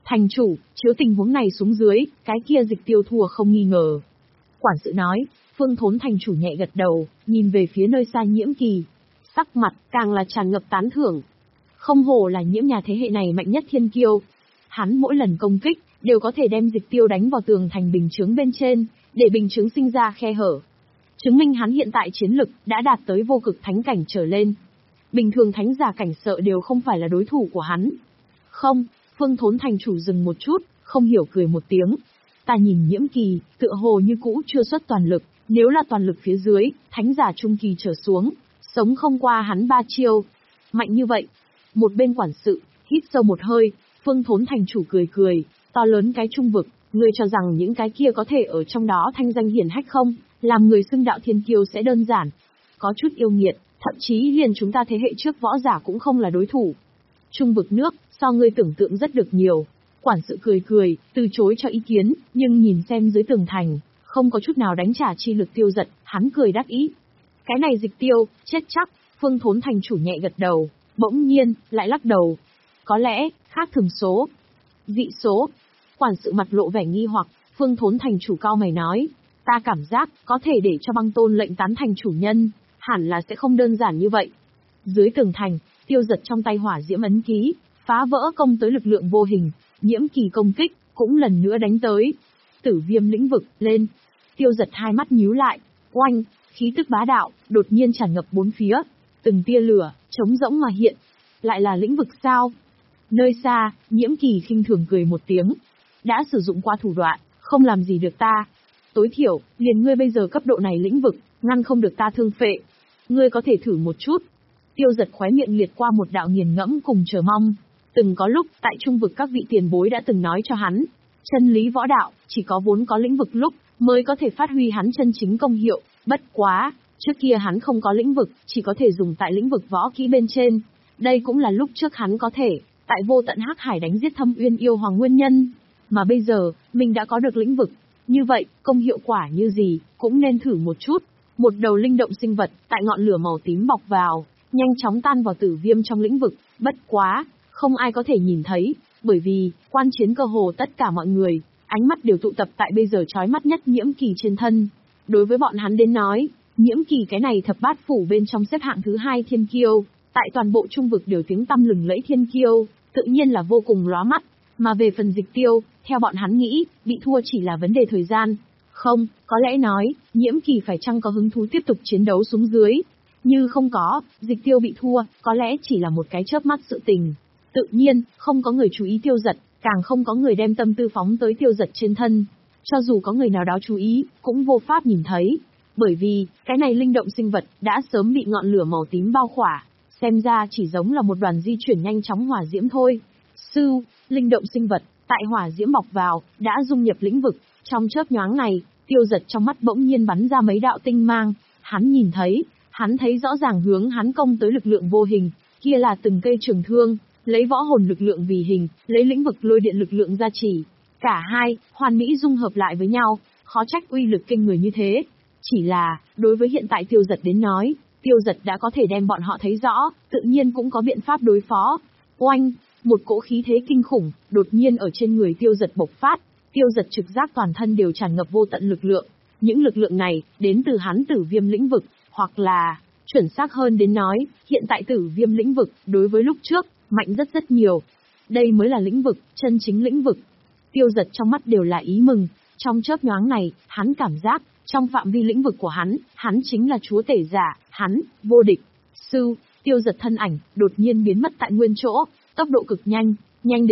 Thành chủ, chiếu tình huống này xuống dưới, cái kia dịch tiêu thua không nghi ngờ. Quản sự nói. Phương Thốn thành chủ nhẹ gật đầu, nhìn về phía nơi xa Nhiễm Kỳ. Sắc mặt, càng là tràn ngập tán thưởng. Không hổ là Nhiễm nhà thế hệ này mạnh nhất thiên kiêu. Hắn mỗi lần công kích, đều có thể đem dịch tiêu đánh vào tường thành bình chướng bên trên, để bình chướng sinh ra khe hở. Chứng minh hắn hiện tại chiến lực, đã đạt tới vô cực thánh cảnh trở lên. Bình thường thánh giả cảnh sợ đều không phải là đối thủ của hắn. Không, Phương Thốn thành chủ dừng một chút, không hiểu cười một tiếng. Ta nhìn Nhiễm Kỳ, tựa hồ như cũ chưa xuất toàn lực, nếu là toàn lực phía dưới, thánh giả trung kỳ trở xuống, sống không qua hắn ba chiêu. Mạnh như vậy. Một bên quản sự, hít sâu một hơi, Phương Thốn thành chủ cười cười, to lớn cái trung vực, ngươi cho rằng những cái kia có thể ở trong đó thanh danh hiển hách không, làm người xưng đạo thiên kiêu sẽ đơn giản. Có chút yêu nghiệt, thậm chí liền chúng ta thế hệ trước võ giả cũng không là đối thủ. Trung vực nước, so ngươi tưởng tượng rất được nhiều. Quản sự cười cười, từ chối cho ý kiến, nhưng nhìn xem dưới tường thành, không có chút nào đánh trả chi lực Tiêu Dật, hắn cười đắc ý. Cái này dịch tiêu, chết chắc. Phương Thốn thành chủ nhẹ gật đầu, bỗng nhiên, lại lắc đầu. Có lẽ, khác thường số. Dị số. Quản sự mặt lộ vẻ nghi hoặc, Phương Thốn thành chủ cao mày nói. Ta cảm giác, có thể để cho băng tôn lệnh tán thành chủ nhân, hẳn là sẽ không đơn giản như vậy. Dưới tường thành, Tiêu Dật trong tay hỏa diễm ấn ký, phá vỡ công tới lực lượng vô hình, Nhiễm Kỳ công kích, cũng lần nữa đánh tới. Tử viêm lĩnh vực, lên. Tiêu Dật hai mắt nhíu lại, oanh, khí tức bá đạo, đột nhiên tràn ngập bốn phía. Từng tia lửa, trống rỗng mà hiện. Lại là lĩnh vực sao? Nơi xa, Nhiễm Kỳ khinh thường cười một tiếng. Đã sử dụng qua thủ đoạn, không làm gì được ta. Tối thiểu, liền ngươi bây giờ cấp độ này lĩnh vực, ngăn không được ta thương phệ. Ngươi có thể thử một chút. Tiêu Dật khóe miệng liệt qua một đạo nghiền ngẫm cùng chờ mong. Từng có lúc, tại trung vực các vị tiền bối đã từng nói cho hắn. Chân lý võ đạo, chỉ có vốn có lĩnh vực lúc, mới có thể phát huy hắn chân chính công hiệu. Bất quá, trước kia hắn không có lĩnh vực, chỉ có thể dùng tại lĩnh vực võ kỹ bên trên. Đây cũng là lúc trước hắn có thể, tại vô tận hắc hải đánh giết Thâm Uyên yêu hoàng nguyên nhân. Mà bây giờ, mình đã có được lĩnh vực. Như vậy, công hiệu quả như gì, cũng nên thử một chút. Một đầu linh động sinh vật, tại ngọn lửa màu tím bọc vào, nhanh chóng tan vào tử viêm trong lĩnh vực. Bất quá, không ai có thể nhìn thấy, bởi vì, quan chiến cơ hồ tất cả mọi người, ánh mắt đều tụ tập tại bây giờ chói mắt nhất Nhiễm Kỳ trên thân. Đối với bọn hắn đến nói, Nhiễm Kỳ cái này thập bát phủ bên trong xếp hạng thứ hai thiên kiêu, tại toàn bộ trung vực đều tiếng tăm lừng lẫy thiên kiêu, tự nhiên là vô cùng lóa mắt. Mà về phần dịch tiêu, theo bọn hắn nghĩ, bị thua chỉ là vấn đề thời gian. Không, có lẽ nói, Nhiễm Kỳ phải chăng có hứng thú tiếp tục chiến đấu xuống dưới. Như không có, dịch tiêu bị thua, có lẽ chỉ là một cái chớp mắt sự tình. Tự nhiên, không có người chú ý Tiêu Dật, càng không có người đem tâm tư phóng tới Tiêu Dật trên thân. Cho dù có người nào đó chú ý, cũng vô pháp nhìn thấy. Bởi vì, cái này linh động sinh vật, đã sớm bị ngọn lửa màu tím bao khỏa. Xem ra chỉ giống là một đoàn di chuyển nhanh chóng hỏa diễm thôi. Sư, linh động sinh vật, tại hỏa diễm bọc vào, đã dung nhập lĩnh vực. Trong chớp nhoáng này, Tiêu Dật trong mắt bỗng nhiên bắn ra mấy đạo tinh mang. Hắn nhìn thấy, hắn thấy rõ ràng hướng hắn công tới lực lượng vô hình, kia là từng cây trường thương, lấy võ hồn lực lượng vì hình, lấy lĩnh vực lôi điện lực lượng gia trì. Cả hai, hoàn mỹ dung hợp lại với nhau, khó trách uy lực kinh người như thế. Chỉ là, đối với hiện tại Tiêu Dật đến nói, Tiêu Dật đã có thể đem bọn họ thấy rõ, tự nhiên cũng có biện pháp đối phó. Oanh, một cỗ khí thế kinh khủng, đột nhiên ở trên người Tiêu Dật bộc phát. Tiêu Dật trực giác toàn thân đều tràn ngập vô tận lực lượng. Những lực lượng này, đến từ hắn tử viêm lĩnh vực, hoặc là, chuẩn xác hơn đến nói, hiện tại tử viêm lĩnh vực, đối với lúc trước, mạnh rất rất nhiều. Đây mới là lĩnh vực, chân chính lĩnh vực. Tiêu Dật trong mắt đều là ý mừng. Trong chớp nhoáng này, hắn cảm giác, trong phạm vi lĩnh vực của hắn, hắn chính là chúa tể giả, hắn, vô địch. Sư, Tiêu Dật thân ảnh, đột nhiên biến mất tại nguyên chỗ, tốc độ cực nhanh, nhanh đến